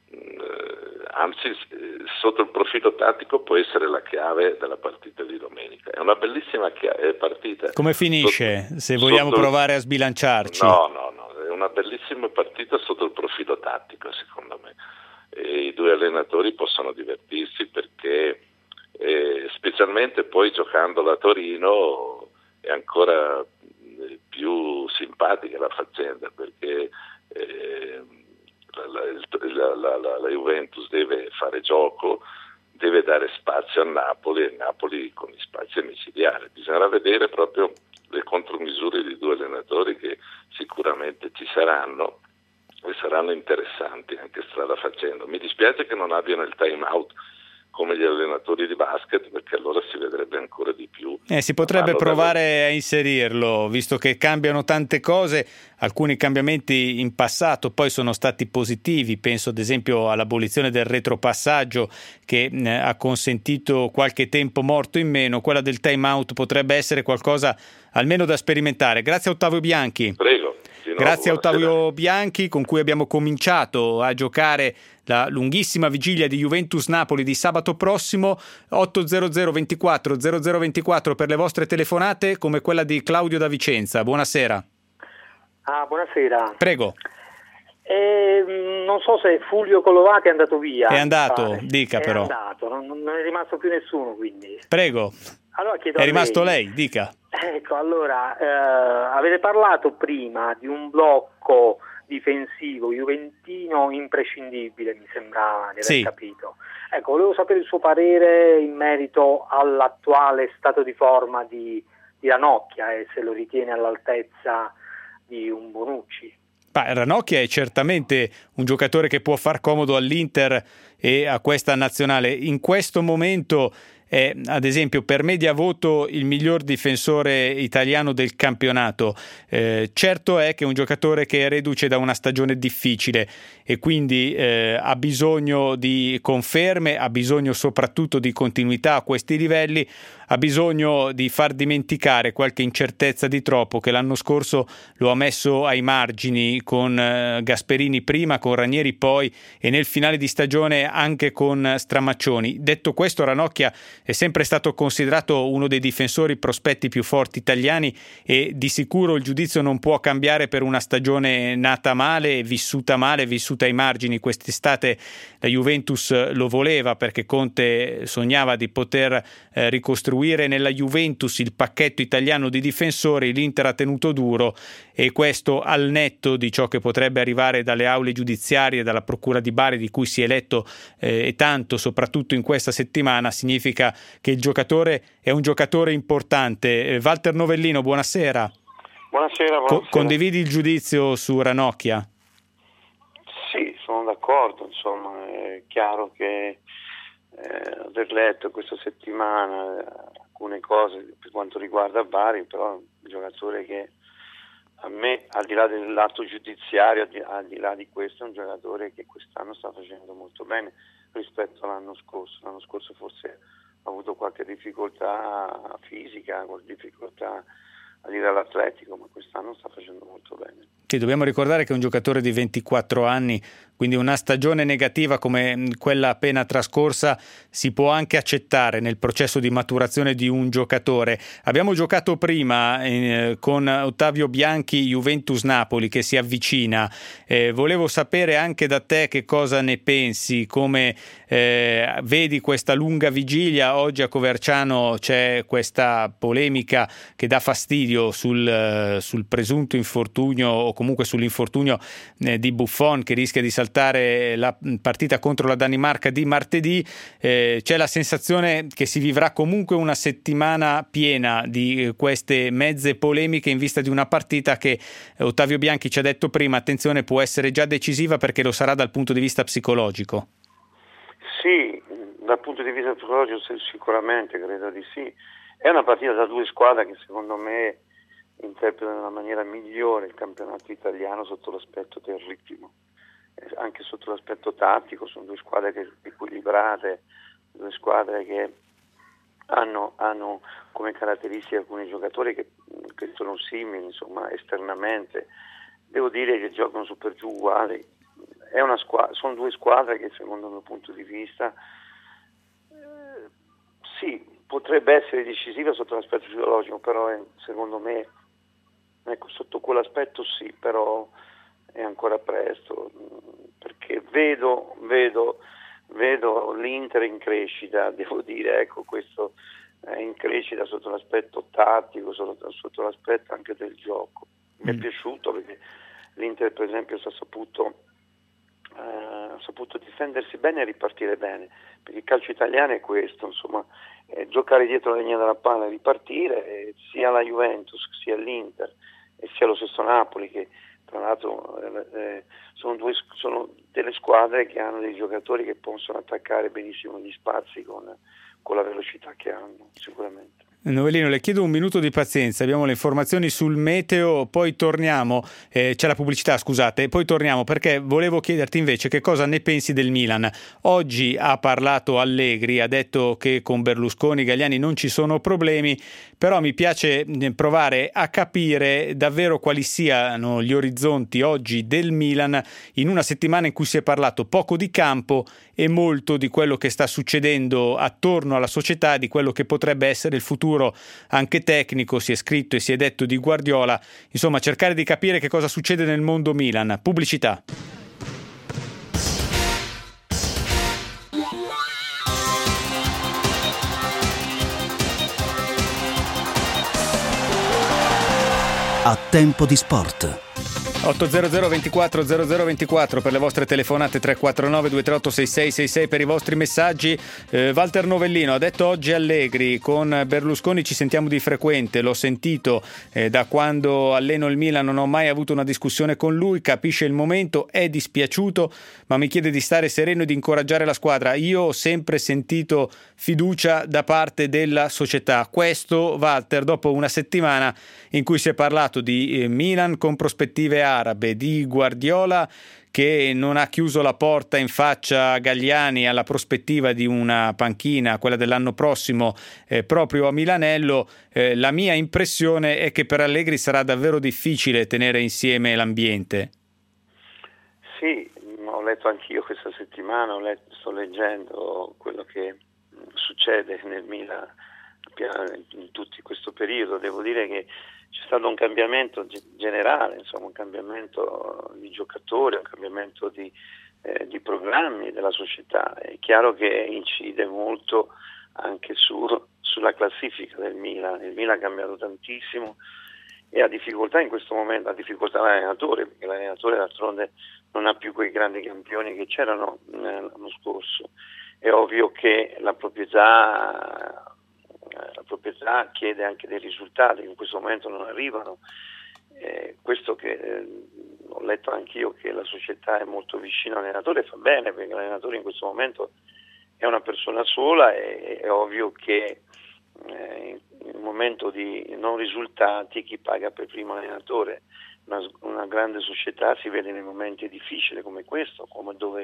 anzi, sotto il profilo tattico può essere la chiave della partita di domenica. È una bellissima partita. Come finisce, se vogliamo provare a sbilanciarci? No, è una bellissima partita sotto il profilo tattico, secondo me. E i due allenatori possono divertirsi, perché specialmente poi giocando a Torino è ancora più simpatica la faccenda, perché la Juventus deve fare gioco, deve dare spazio a Napoli, e Napoli con gli spazi è micidiale. Bisognerà vedere proprio le contromisure di due allenatori che sicuramente ci saranno e saranno interessanti anche strada facendo. Mi dispiace che non abbiano il time out come gli allenatori di basket, perché allora si vedrebbe ancora di più. Si potrebbe provare a inserirlo, visto che cambiano tante cose, alcuni cambiamenti in passato poi sono stati positivi, penso ad esempio all'abolizione del retropassaggio che ha consentito qualche tempo morto in meno. Quella del time out potrebbe essere qualcosa almeno da sperimentare. Grazie a Ottavio Bianchi. Prego. Grazie a Ottavio Bianchi, con cui abbiamo cominciato a giocare la lunghissima vigilia di Juventus-Napoli di sabato prossimo. 800 24 0024 per le vostre telefonate, come quella di Claudio da Vicenza. Buonasera. Buonasera. Prego. Non so se Fulvio Colovati è andato via. È andato, dica però. È andato, non è rimasto più nessuno, quindi. Prego. Allora chiedo è rimasto lei, dica. Ecco, allora, avete parlato prima di un blocco difensivo juventino imprescindibile, mi sembrava di aver capito. Ecco, volevo sapere il suo parere in merito all'attuale stato di forma di Ranocchia e se lo ritiene all'altezza di un Bonucci. Ranocchia è certamente un giocatore che può far comodo all'Inter e a questa nazionale. In questo momento è, ad esempio, per media voto il miglior difensore italiano del campionato. Certo è che è un giocatore che è reduce da una stagione difficile e quindi ha bisogno di conferme, ha bisogno soprattutto di continuità a questi livelli, ha bisogno di far dimenticare qualche incertezza di troppo che l'anno scorso lo ha messo ai margini con Gasperini prima, con Ranieri poi e nel finale di stagione anche con Stramaccioni. Detto questo, Ranocchia è sempre stato considerato uno dei difensori prospetti più forti italiani e di sicuro il giudizio non può cambiare per una stagione nata male, vissuta ai margini. Quest'estate la Juventus lo voleva perché Conte sognava di poter ricostruire nella Juventus il pacchetto italiano di difensori. L'Inter ha tenuto duro e questo al netto di ciò che potrebbe arrivare dalle aule giudiziarie, dalla procura di Bari di cui si è letto e tanto soprattutto in questa settimana, significa che il giocatore è un giocatore importante. Walter Novellino, buonasera. Buonasera. Condividi il giudizio su Ranocchia? Sì, sono d'accordo, insomma, è chiaro che aver letto questa settimana alcune cose per quanto riguarda Bari, però è un giocatore che a me, al di là dell'atto giudiziario, al di là di questo, è un giocatore che quest'anno sta facendo molto bene rispetto all'anno scorso. L'anno scorso forse ha avuto qualche difficoltà fisica, qualche difficoltà a livello atletico, ma quest'anno sta facendo molto bene. Sì, dobbiamo ricordare che è un giocatore di 24 anni, quindi una stagione negativa come quella appena trascorsa si può anche accettare nel processo di maturazione di un giocatore. Abbiamo giocato prima con Ottavio Bianchi Juventus-Napoli che si avvicina. Volevo sapere anche da te che cosa ne pensi, come vedi questa lunga vigilia. Oggi a Coverciano c'è questa polemica che dà fastidio sul presunto infortunio o comunque sull'infortunio di Buffon che rischia di saltare la partita contro la Danimarca di martedì. C'è la sensazione che si vivrà comunque una settimana piena di queste mezze polemiche in vista di una partita che Ottavio Bianchi ci ha detto prima, attenzione, può essere già decisiva perché lo sarà dal punto di vista psicologico. Sì, dal punto di vista psicologico sicuramente, credo di sì. È una partita da due squadre che secondo me interpretano nella maniera migliore il campionato italiano sotto l'aspetto del ritmo, anche sotto l'aspetto tattico. Sono due squadre equilibrate, due squadre che hanno come caratteristiche alcuni giocatori che sono simili, insomma, esternamente. Devo dire che giocano su per giù uguali. Sono due squadre che secondo il mio punto di vista sì, potrebbe essere decisiva sotto l'aspetto psicologico, però secondo me, ecco, sotto quell'aspetto sì, però è ancora presto, perché vedo l'Inter in crescita, devo dire, ecco, questo è in crescita sotto l'aspetto tattico, sotto l'aspetto anche del gioco. Mi è piaciuto perché l'Inter, per esempio, ha saputo difendersi bene e ripartire bene, perché il calcio italiano è questo, insomma, giocare dietro la linea della palla e ripartire, sia la Juventus sia l'Inter e sia lo stesso Napoli che Tra l'altro sono delle squadre che hanno dei giocatori che possono attaccare benissimo gli spazi con la velocità che hanno, sicuramente. Novellino, le chiedo un minuto di pazienza, abbiamo le informazioni sul meteo, poi torniamo, c'è la pubblicità, scusate, poi torniamo perché volevo chiederti invece che cosa ne pensi del Milan. Oggi ha parlato Allegri, ha detto che con Berlusconi, Galliani non ci sono problemi, però mi piace provare a capire davvero quali siano gli orizzonti oggi del Milan in una settimana in cui si è parlato poco di campo e molto di quello che sta succedendo attorno alla società, di quello che potrebbe essere il futuro anche tecnico. Si è scritto e si è detto di Guardiola, insomma cercare di capire che cosa succede nel mondo Milan. Pubblicità. A Tempo di Sport. 800 24 0024 per le vostre telefonate, 349 238 6666 per i vostri messaggi. Walter Novellino ha detto oggi Allegri: con Berlusconi ci sentiamo di frequente, l'ho sentito da quando alleno il Milan, non ho mai avuto una discussione con lui, capisce il momento, è dispiaciuto ma mi chiede di stare sereno e di incoraggiare la squadra. Io ho sempre sentito fiducia da parte della società. Questo, Walter, dopo una settimana in cui si è parlato di Milan con prospettive arabe, di Guardiola che non ha chiuso la porta in faccia a Galliani alla prospettiva di una panchina, quella dell'anno prossimo, proprio a Milanello. La mia impressione è che per Allegri sarà davvero difficile tenere insieme l'ambiente. Sì, ho letto anch'io questa settimana, sto leggendo quello che succede nel Milan in tutto questo periodo. Devo dire che c'è stato un cambiamento generale, insomma, un cambiamento di giocatori, un cambiamento di programmi della società. È chiaro che incide molto anche sulla classifica del Milan. Il Milan ha cambiato tantissimo e ha difficoltà in questo momento, ha difficoltà l'allenatore, perché l'allenatore d'altronde non ha più quei grandi campioni che c'erano l'anno scorso. È ovvio che la proprietà chiede anche dei risultati che in questo momento non arrivano. Questo che ho letto anch'io, che la società è molto vicina all'allenatore, fa bene, perché l'allenatore in questo momento è una persona sola e è ovvio che in un momento di non risultati chi paga per primo l'allenatore. Una grande società si vede nei momenti difficili come questo, come dove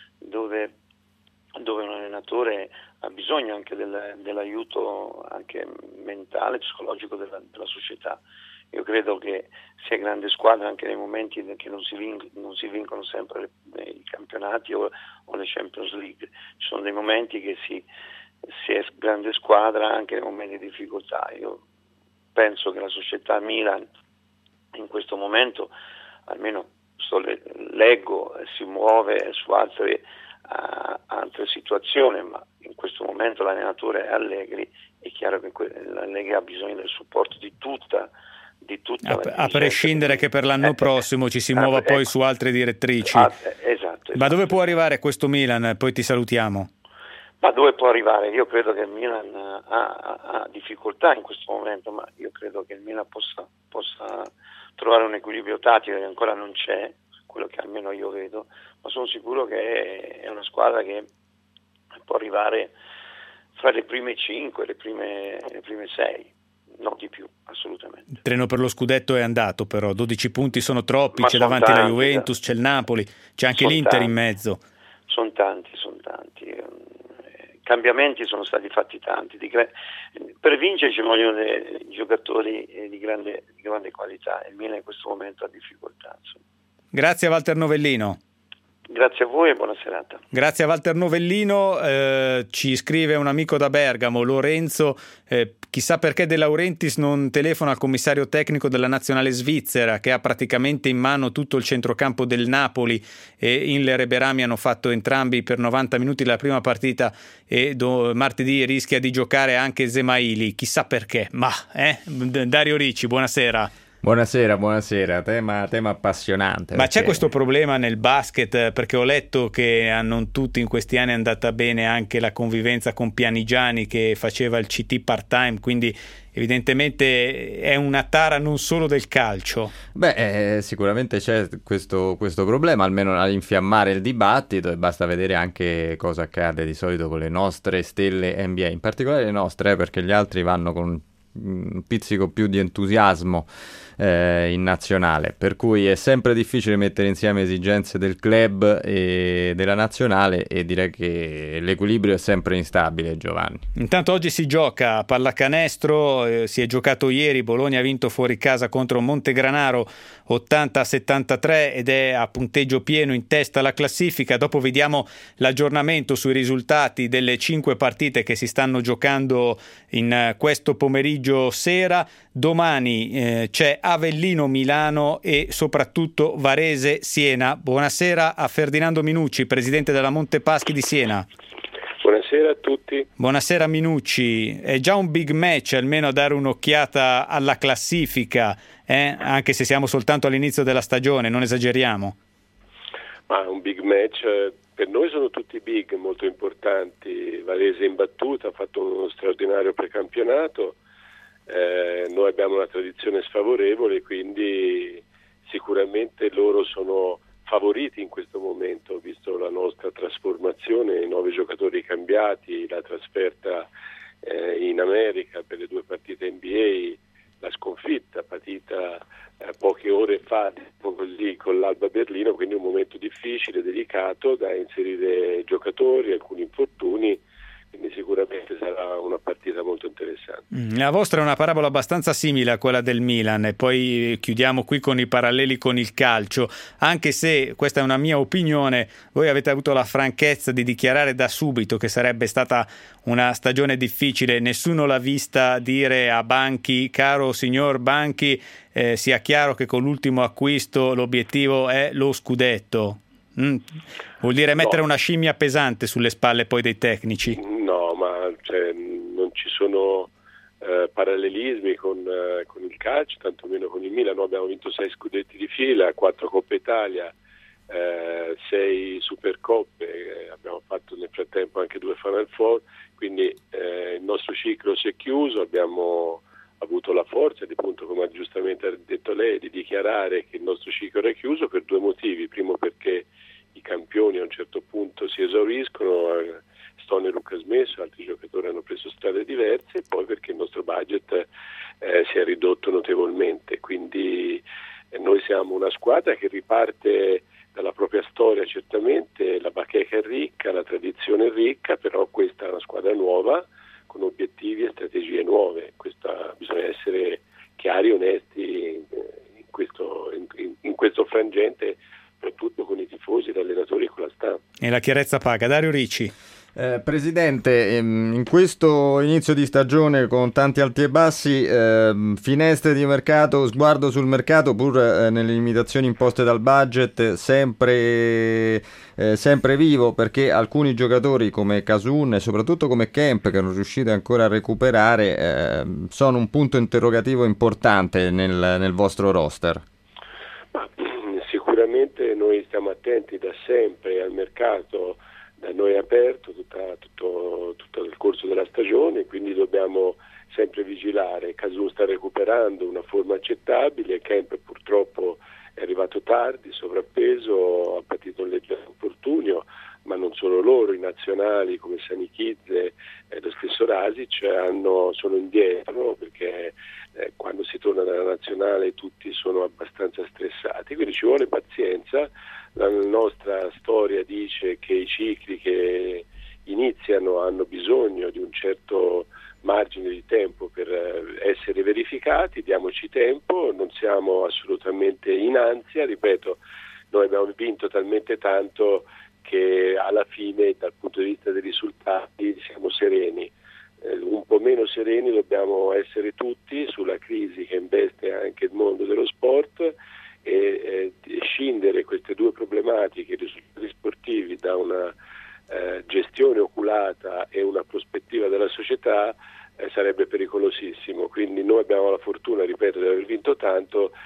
un allenatore ha bisogno anche dell'aiuto anche mentale, psicologico della società. Io credo che sia grande squadra anche nei momenti che non si vincono sempre i campionati o le Champions League. Ci sono dei momenti che si è grande squadra anche nei momenti di difficoltà. Io penso che la società Milan in questo momento, almeno leggo, si muove su altre situazioni, ma in questo momento l'allenatore è Allegri. È chiaro che Allegri ha bisogno del supporto di tutta a prescindere che per l'anno prossimo ci si muova poi su altre direttrici. Esatto. Ma dove può arrivare questo Milan? Poi ti salutiamo. Ma dove può arrivare? Io credo che il Milan ha difficoltà in questo momento, ma io credo che il Milan possa trovare un equilibrio tattico che ancora non c'è, quello che almeno io vedo, ma sono sicuro che è una squadra che può arrivare fra le prime 5 e le prime 6, non di più, assolutamente. Il treno per lo scudetto è andato, però 12 punti sono troppi, ma c'è davanti tanti, la Juventus, c'è il Napoli, c'è anche l'Inter in mezzo. Sono tanti. Cambiamenti sono stati fatti tanti. Per vincere ci vogliono dei giocatori di grande qualità. Il Milan in questo momento ha difficoltà. Insomma. Grazie a Walter Novellino. Grazie a voi e buona serata. Grazie a Walter Novellino. Ci scrive un amico da Bergamo, Lorenzo, chissà perché De Laurentiis non telefona al commissario tecnico della nazionale svizzera, che ha praticamente in mano tutto il centrocampo del Napoli, e Inler e Berami hanno fatto entrambi per 90 minuti la prima partita e martedì rischia di giocare anche Zemaili, chissà perché. Ma Dario Ricci, buonasera. Buonasera, tema appassionante. Ma c'è questo problema nel basket, perché ho letto che a non tutti in questi anni è andata bene anche la convivenza con Pianigiani che faceva il CT part-time, quindi evidentemente è una tara non solo del calcio. Sicuramente c'è questo problema, almeno a infiammare il dibattito, e basta vedere anche cosa accade di solito con le nostre stelle NBA, in particolare le nostre, perché gli altri vanno con un pizzico più di entusiasmo in nazionale, per cui è sempre difficile mettere insieme esigenze del club e della nazionale, e direi che l'equilibrio è sempre instabile, Giovanni. Intanto oggi si gioca a pallacanestro, si è giocato ieri, Bologna ha vinto fuori casa contro Montegranaro 80-73 ed è a punteggio pieno in testa alla classifica. Dopo vediamo l'aggiornamento sui risultati delle 5 partite che si stanno giocando in questo pomeriggio sera. Domani c'è Avellino-Milano e soprattutto Varese-Siena. Buonasera a Ferdinando Minucci, presidente della Montepaschi di Siena. Buonasera a tutti. Buonasera Minucci, è già un big match almeno a dare un'occhiata alla classifica, anche se siamo soltanto all'inizio della stagione, non esageriamo. Ma un big match, per noi sono tutti big, molto importanti. Varese in battuta, ha fatto uno straordinario precampionato. Noi abbiamo una tradizione sfavorevole, quindi sicuramente loro sono favoriti in questo momento, visto la nostra trasformazione, i 9 giocatori cambiati, la trasferta in America per le 2 partite NBA, la sconfitta patita poche ore fa così con l'Alba Berlino, quindi un momento difficile, delicato da inserire giocatori, alcuni infortuni. Quindi sicuramente sarà una partita molto interessante. La vostra è una parabola abbastanza simile a quella del Milan, e poi chiudiamo qui con i paralleli con il calcio, anche se questa è una mia opinione, voi avete avuto la franchezza di dichiarare da subito che sarebbe stata una stagione difficile. Nessuno l'ha vista dire a Banchi: caro signor Banchi, sia chiaro che con l'ultimo acquisto l'obiettivo è lo scudetto. Vuol dire mettere una scimmia pesante sulle spalle poi dei tecnici. No, ma non ci sono parallelismi con il calcio, tantomeno con il Milan. Noi abbiamo vinto 6 scudetti di fila, 4 Coppa Italia, 6 Supercoppe, abbiamo fatto nel frattempo anche 2 Final Four, quindi il nostro ciclo si è chiuso. Abbiamo avuto la forza, appunto, come giustamente ha detto lei, di dichiarare che il nostro ciclo era chiuso per 2 motivi. Primo, perché i campioni a un certo punto si esauriscono, Stone e Luca smesso, altri giocatori hanno preso strade diverse, e poi perché il nostro budget si è ridotto notevolmente. Quindi noi siamo una squadra che riparte dalla propria storia, certamente la bacheca è ricca, la tradizione è ricca, però questa è una squadra nuova con obiettivi e strategie nuove. Bisogna essere chiari e onesti in questo frangente, soprattutto con i tifosi, gli allenatori e con la stampa. E la chiarezza paga. Dario Ricci. Presidente, in questo inizio di stagione con tanti alti e bassi, finestre di mercato, sguardo sul mercato, pur nelle limitazioni imposte dal budget, sempre vivo, perché alcuni giocatori come Casun e soprattutto come Kemp, che non riuscite ancora a recuperare, sono un punto interrogativo importante nel vostro roster. Sicuramente noi stiamo attenti da sempre al mercato. Da noi è aperto tutto il corso della stagione, quindi dobbiamo sempre vigilare. Casun sta recuperando una forma accettabile, Kemp purtroppo è arrivato tardi, sovrappeso, ha patito un leggero infortunio, ma non solo loro, i nazionali come Sanichidze e lo stesso Rasic sono indietro, perché quando si torna dalla nazionale tutti sono abbastanza stressati, quindi ci vuole pazienza. La nostra storia dice che i cicli che iniziano hanno bisogno di un certo margine di tempo per essere verificati, diamoci tempo, non siamo assolutamente in ansia, ripeto, noi abbiamo vinto talmente tanto che alla fine dal punto di vista dei risultati siamo sereni. Un po' meno sereni dobbiamo essere tutti sulla crisi che investe anche il mondo dello sport, e scindere queste 2 problematiche, i risultati sportivi, da una gestione oculata e una prospettiva della società, sarebbe pericolosissimo. Quindi noi abbiamo la fortuna, ripeto, di aver vinto tanto,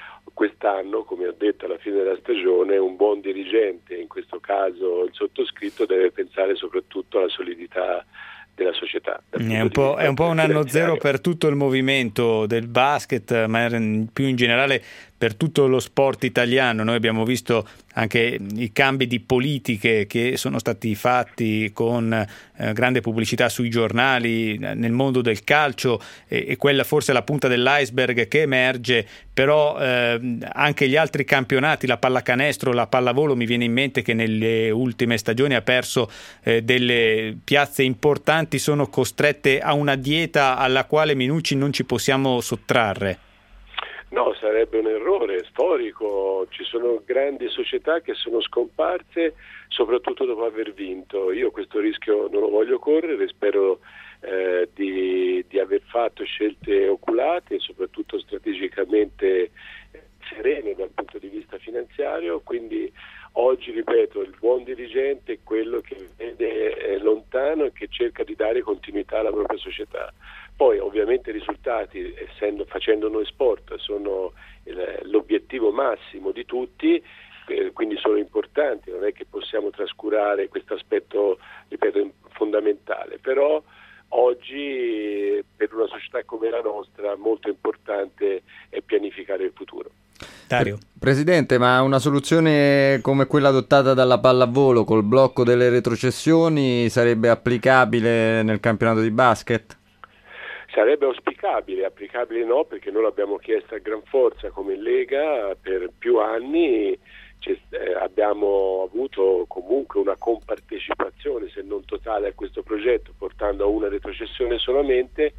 dirigente, in questo caso il sottoscritto, deve pensare soprattutto alla solidità della società. È un po' un anno zero per tutto il movimento del basket, ma più in generale per tutto lo sport italiano. Noi abbiamo visto anche i cambi di politiche che sono stati fatti con grande pubblicità sui giornali, nel mondo del calcio, e quella forse è la punta dell'iceberg che emerge, però anche gli altri campionati, la pallacanestro, la pallavolo, mi viene in mente che nelle ultime stagioni ha perso delle piazze importanti, sono costrette a una dieta alla quale, Minucci, non ci possiamo sottrarre. No, sarebbe un errore storico. Ci sono grandi società che sono scomparse soprattutto dopo aver vinto. Io questo rischio non lo voglio correre, spero di aver fatto scelte oculate e soprattutto strategicamente serene dal punto di vista finanziario, quindi oggi, ripeto, il buon dirigente è quello che vede lontano e che cerca di dare continuità alla propria società. Poi ovviamente i risultati, facendo noi sport, sono l'obiettivo massimo di tutti, quindi sono importanti, non è che possiamo trascurare questo aspetto, ripeto, fondamentale, però oggi per una società come la nostra molto importante è pianificare il futuro. Dario. Presidente, ma una soluzione come quella adottata dalla pallavolo col blocco delle retrocessioni sarebbe applicabile nel campionato di basket? Sarebbe auspicabile, applicabile no, perché noi l'abbiamo chiesto a gran forza come Lega per più anni. Abbiamo avuto comunque una compartecipazione, se non totale, a questo progetto, portando a una retrocessione solamente.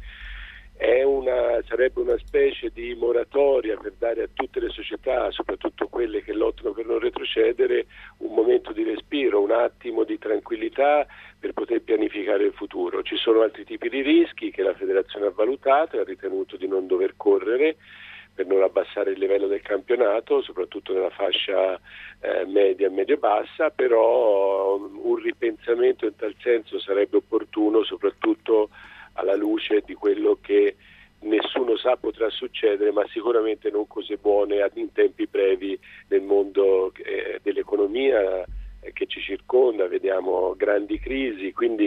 Sarebbe una specie di moratoria per dare a tutte le società, soprattutto quelle che lottano per non retrocedere, un momento di respiro, un attimo di tranquillità per poter pianificare il futuro. Ci sono altri tipi di rischi che la federazione ha valutato e ha ritenuto di non dover correre per non abbassare il livello del campionato, soprattutto nella fascia media e medio-bassa, però un ripensamento in tal senso sarebbe opportuno, soprattutto alla luce di quello che nessuno sa potrà succedere, ma sicuramente non cose buone in tempi brevi nel mondo dell'economia che ci circonda. Vediamo grandi crisi, quindi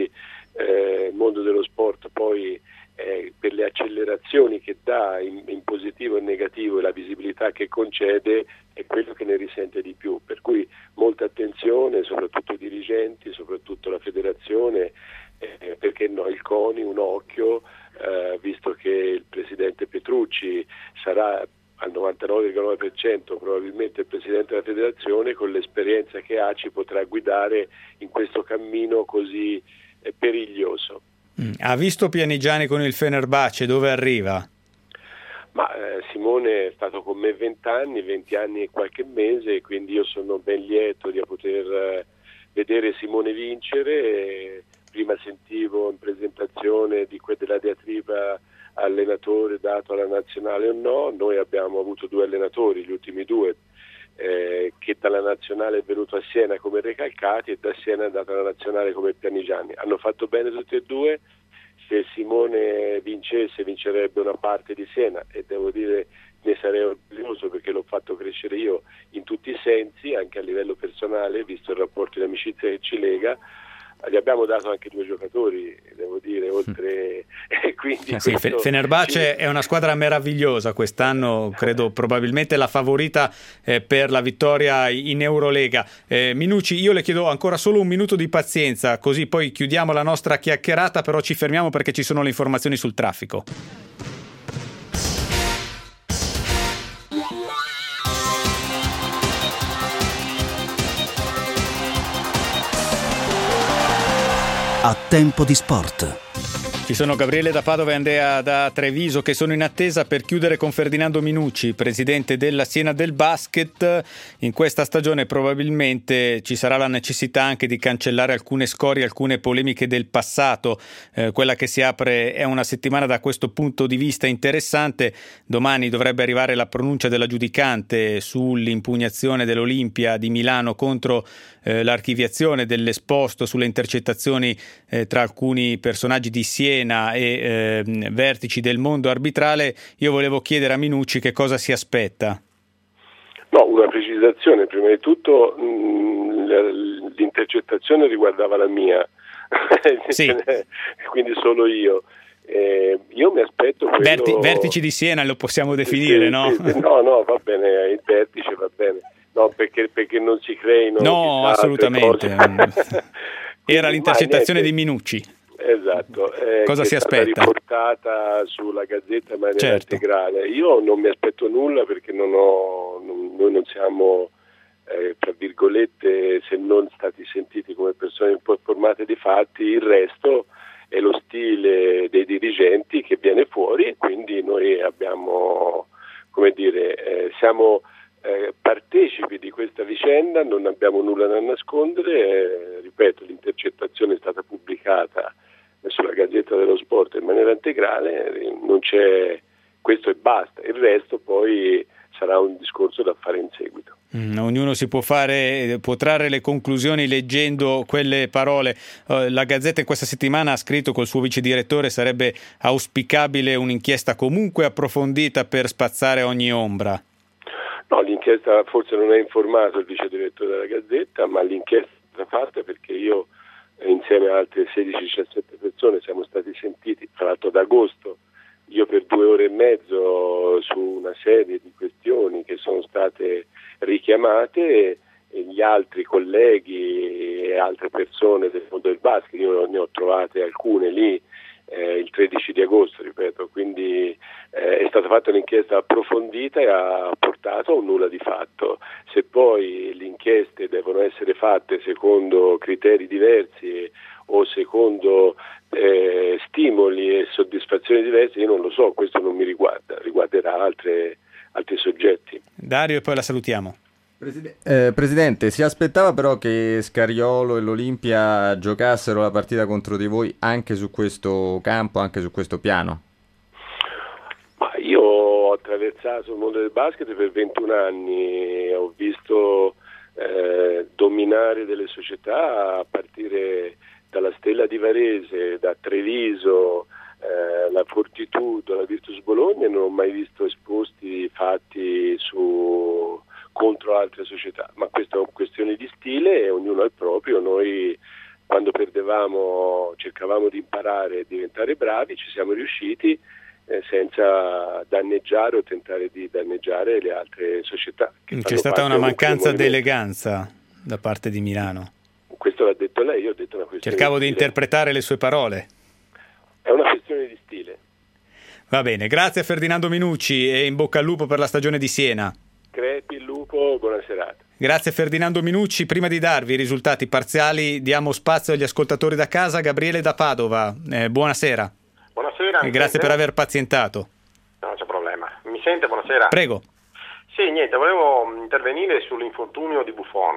il mondo dello sport poi per le accelerazioni che dà in positivo e negativo e la visibilità che concede è quello che ne risente di più, per cui molta attenzione, soprattutto i dirigenti, soprattutto la federazione, perché no, il CONI un occhio, visto che il presidente Petrucci sarà al 99,9% probabilmente il presidente della federazione, con l'esperienza che ha ci potrà guidare in questo cammino così periglioso. Ha visto Pianigiani con il Fenerbahce, dove arriva? Ma Simone è stato con me 20 anni e qualche mese, quindi io sono ben lieto di poter vedere Simone vincere. Prima sentivo in presentazione della diatriba allenatore dato alla nazionale o no. Noi abbiamo avuto 2 allenatori, gli ultimi 2, che dalla nazionale è venuto a Siena come Recalcati e da Siena è andato alla nazionale come Pianigiani. Hanno fatto bene tutti e 2. Se Simone vincesse, vincerebbe una parte di Siena, e devo dire ne sarei orgoglioso perché l'ho fatto crescere io in tutti i sensi, anche a livello personale, visto il rapporto di amicizia che ci lega. Gli abbiamo dato anche 2 giocatori, devo dire, oltre quindi sì, Fenerbahce è una squadra meravigliosa quest'anno, credo probabilmente la favorita per la vittoria in Eurolega. Minucci, io le chiedo ancora solo un minuto di pazienza, così poi chiudiamo la nostra chiacchierata, però ci fermiamo perché ci sono le informazioni sul traffico. A Tempo di Sport. Ci sono Gabriele da Padova e Andrea da Treviso che sono in attesa per chiudere con Ferdinando Minucci, presidente della Siena del Basket. In questa stagione probabilmente ci sarà la necessità anche di cancellare alcune scorie, alcune polemiche del passato. Quella che si apre è una settimana da questo punto di vista interessante. Domani dovrebbe arrivare la pronuncia della giudicante sull'impugnazione dell'Olimpia di Milano contro l'archiviazione dell'esposto sulle intercettazioni tra alcuni personaggi di Siena e vertici del mondo arbitrale. Io volevo chiedere a Minucci che cosa si aspetta. No, una precisazione, prima di tutto l'intercettazione riguardava la mia, sì. Quindi solo io. Io mi aspetto quello... Vertici di Siena lo possiamo definire, sì, no? Sì, no, va bene, il vertice va bene. No, perché non si creino. No, assolutamente. Era l'intercettazione di Minucci. Esatto. Cosa si aspetta? È stata riportata sulla Gazzetta in maniera integrale. Io non mi aspetto nulla perché noi non siamo, tra virgolette, se non stati sentiti come persone informate dei fatti. Il resto è lo stile dei dirigenti che viene fuori e quindi noi abbiamo, siamo partecipi di questa vicenda, non abbiamo nulla da nascondere, ripeto, l'intercettazione è stata pubblicata sulla Gazzetta dello Sport in maniera integrale, non c'è, questo e basta, il resto poi sarà un discorso da fare in seguito. Ognuno può trarre le conclusioni leggendo quelle parole. La Gazzetta in questa settimana ha scritto col suo vice direttore sarebbe auspicabile un'inchiesta comunque approfondita per spazzare ogni ombra. No, l'inchiesta forse non ha informato il vice direttore della Gazzetta, ma l'inchiesta è stata fatta perché io insieme a altre 16-17 persone siamo stati sentiti, tra l'altro ad agosto, io per 2 ore e mezzo su una serie di questioni che sono state richiamate e gli altri colleghi e altre persone del mondo del basket, io ne ho trovate alcune lì il 13 di agosto, ripeto, quindi è stata fatta un'inchiesta approfondita e ha portato a un nulla di fatto. Se poi le inchieste devono essere fatte secondo criteri diversi o secondo stimoli e soddisfazioni diverse, io non lo so, questo non mi riguarda, riguarderà altri soggetti. Dario, e poi la salutiamo. Presidente, si aspettava però che Scariolo e l'Olimpia giocassero la partita contro di voi anche su questo campo, anche su questo piano? Ma io ho attraversato il mondo del basket per 21 anni, ho visto dominare delle società a partire dalla Stella di Varese, da Treviso, la Fortitudo, la Virtus Bologna, e non ho mai visto esposti fatti contro altre società, ma questa è una questione di stile e ognuno ha il proprio. Noi quando perdevamo cercavamo di imparare e diventare bravi, ci siamo riusciti senza danneggiare o tentare di danneggiare le altre società. C'è stata una mancanza di eleganza da parte di Milano. Questo l'ha detto lei, io ho detto una questione. Cercavo di interpretare le sue parole. È una questione di stile. Va bene, grazie a Ferdinando Minucci e in bocca al lupo per la stagione di Siena. Crepi il lupo, buona serata. Grazie Ferdinando Minucci. Prima di darvi i risultati parziali diamo spazio agli ascoltatori da casa. Gabriele da Padova, buonasera. Buonasera. Grazie per aver pazientato. No, c'è problema. Mi sente? Buonasera. Prego. Sì, niente, volevo intervenire sull'infortunio di Buffon.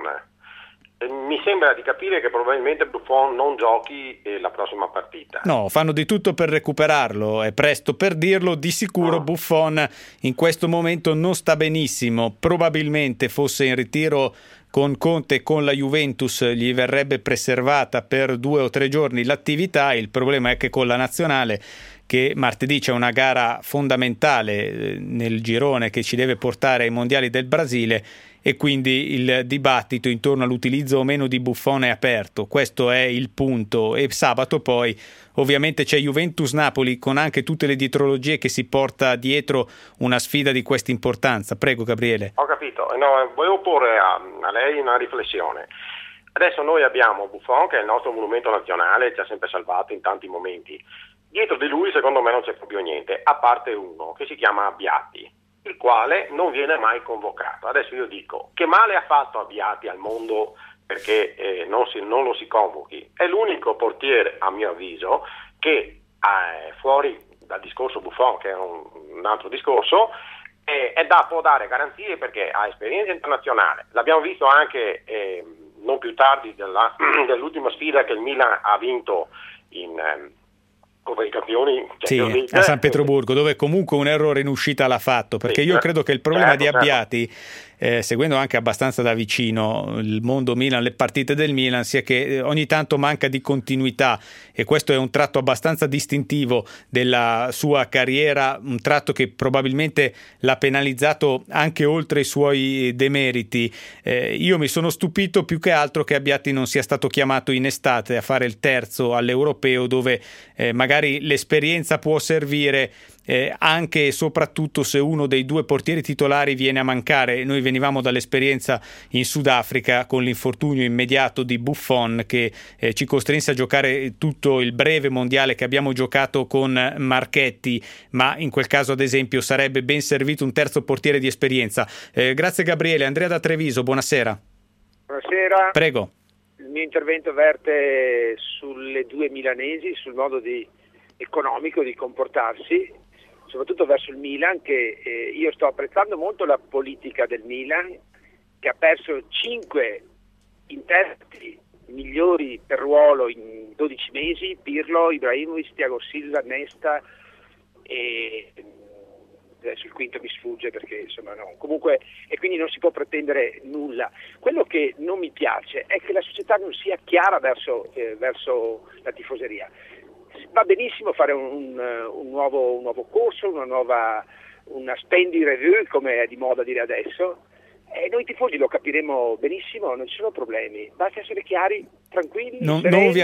Mi sembra di capire che probabilmente Buffon non giochi la prossima partita. No, fanno di tutto per recuperarlo, è presto per dirlo, di sicuro Buffon in questo momento non sta benissimo, probabilmente fosse in ritiro con Conte e con la Juventus gli verrebbe preservata per 2 o 3 giorni l'attività, il problema è che con la nazionale, che martedì c'è una gara fondamentale nel girone che ci deve portare ai mondiali del Brasile, e quindi il dibattito intorno all'utilizzo o meno di Buffon è aperto. Questo è il punto. E sabato poi ovviamente c'è Juventus-Napoli con anche tutte le dietrologie che si porta dietro una sfida di questa importanza. Prego Gabriele. Ho capito. No, volevo porre a lei una riflessione. Adesso noi abbiamo Buffon che è il nostro monumento nazionale, ci ha sempre salvato in tanti momenti. Dietro di lui secondo me non c'è proprio niente, a parte uno che si chiama Abbiati, il quale non viene mai convocato. Adesso io dico, che male ha fatto Abbiati al mondo perché non lo si convochi? È l'unico portiere, a mio avviso, che fuori dal discorso Buffon, che è un altro discorso, può dare garanzie perché ha esperienza internazionale. L'abbiamo visto anche non più tardi dell'ultima sfida che il Milan ha vinto come i campioni, sì, a San Pietroburgo, dove comunque un errore in uscita l'ha fatto, perché io credo che il problema di Abbiati seguendo anche abbastanza da vicino il mondo Milan, le partite del Milan, sia che ogni tanto manca di continuità, e questo è un tratto abbastanza distintivo della sua carriera, un tratto che probabilmente l'ha penalizzato anche oltre i suoi demeriti. Io mi sono stupito più che altro che Abbiati non sia stato chiamato in estate a fare il terzo all'Europeo, dove magari l'esperienza può servire anche e soprattutto se uno dei due portieri titolari viene a mancare. Noi venivamo dall'esperienza in Sudafrica con l'infortunio immediato di Buffon, che ci costrinse a giocare tutto il breve mondiale che abbiamo giocato con Marchetti, ma in quel caso ad esempio sarebbe ben servito un terzo portiere di esperienza. Grazie Gabriele. Andrea da Treviso, buonasera. Buonasera. Prego. Il mio intervento verte sulle due milanesi, sul modo economico di comportarsi, soprattutto verso il Milan, che io sto apprezzando molto la politica del Milan, che ha perso 5 interpreti migliori per ruolo in 12 mesi: Pirlo, Ibrahimovic, Thiago Silva, Nesta, e adesso il quinto mi sfugge perché insomma no. Comunque, e quindi non si può pretendere nulla. Quello che non mi piace è che la società non sia chiara verso la tifoseria. Va benissimo fare un nuovo corso, una spending review, come è di moda dire adesso, e noi tifosi lo capiremo benissimo, non ci sono problemi, basta essere chiari, tranquilli, non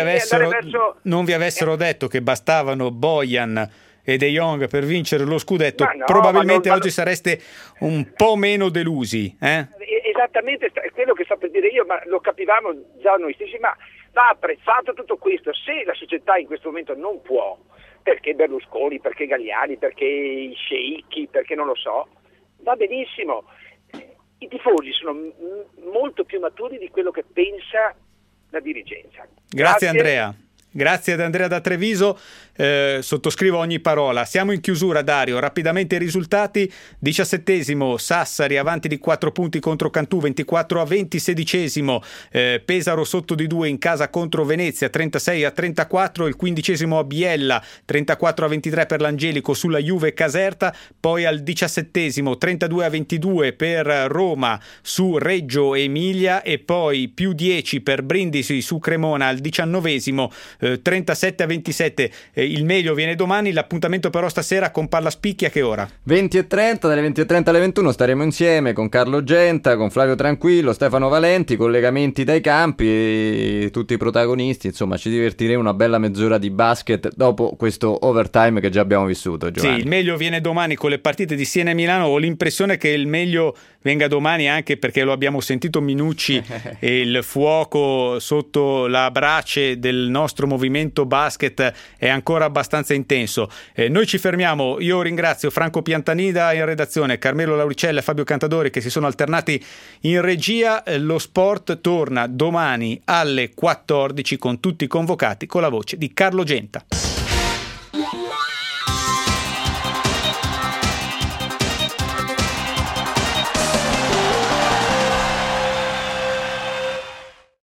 vi avessero detto che bastavano Bojan e De Jong per vincere lo scudetto, no, probabilmente oggi sareste un po' meno delusi. Esattamente, è quello che sto per dire io, ma lo capivamo già noi stessi, ma va apprezzato tutto questo. Se la società in questo momento non può, perché Berlusconi, perché Galliani, perché i sceicchi, perché non lo so, va benissimo. I tifosi sono molto più maturi di quello che pensa la dirigenza. Grazie Andrea. Grazie ad Andrea da Treviso, sottoscrivo ogni parola. Siamo in chiusura, Dario, rapidamente i risultati: 17esimo Sassari avanti di 4 punti contro Cantù, 24-20, 16esimo Pesaro sotto di 2 in casa contro Venezia, 36-34, il 15esimo a Biella, 34-23 per l'Angelico sulla Juve Caserta, poi al 17esimo 32-22 per Roma su Reggio Emilia, e poi più 10 per Brindisi su Cremona al 19esimo 37-27. Il meglio viene domani. L'appuntamento però stasera con Pallaspicchi a che ora? 20:30, dalle 20:30 alle 21 staremo insieme con Carlo Genta, con Flavio Tranquillo, Stefano Valenti, collegamenti dai campi e tutti i protagonisti. Insomma, ci divertiremo una bella mezz'ora di basket dopo questo overtime che già abbiamo vissuto, Giovanni. Sì, il meglio viene domani con le partite di Siena e Milano. Ho l'impressione che il meglio venga domani anche perché lo abbiamo sentito Minucci e il fuoco sotto la brace del nostro movimento basket è ancora abbastanza intenso. Noi ci fermiamo. Io ringrazio Franco Piantanida in redazione, Carmelo Lauricella e Fabio Cantadori che si sono alternati in regia. Lo sport torna domani alle 14 con tutti convocati, con la voce di Carlo Genta.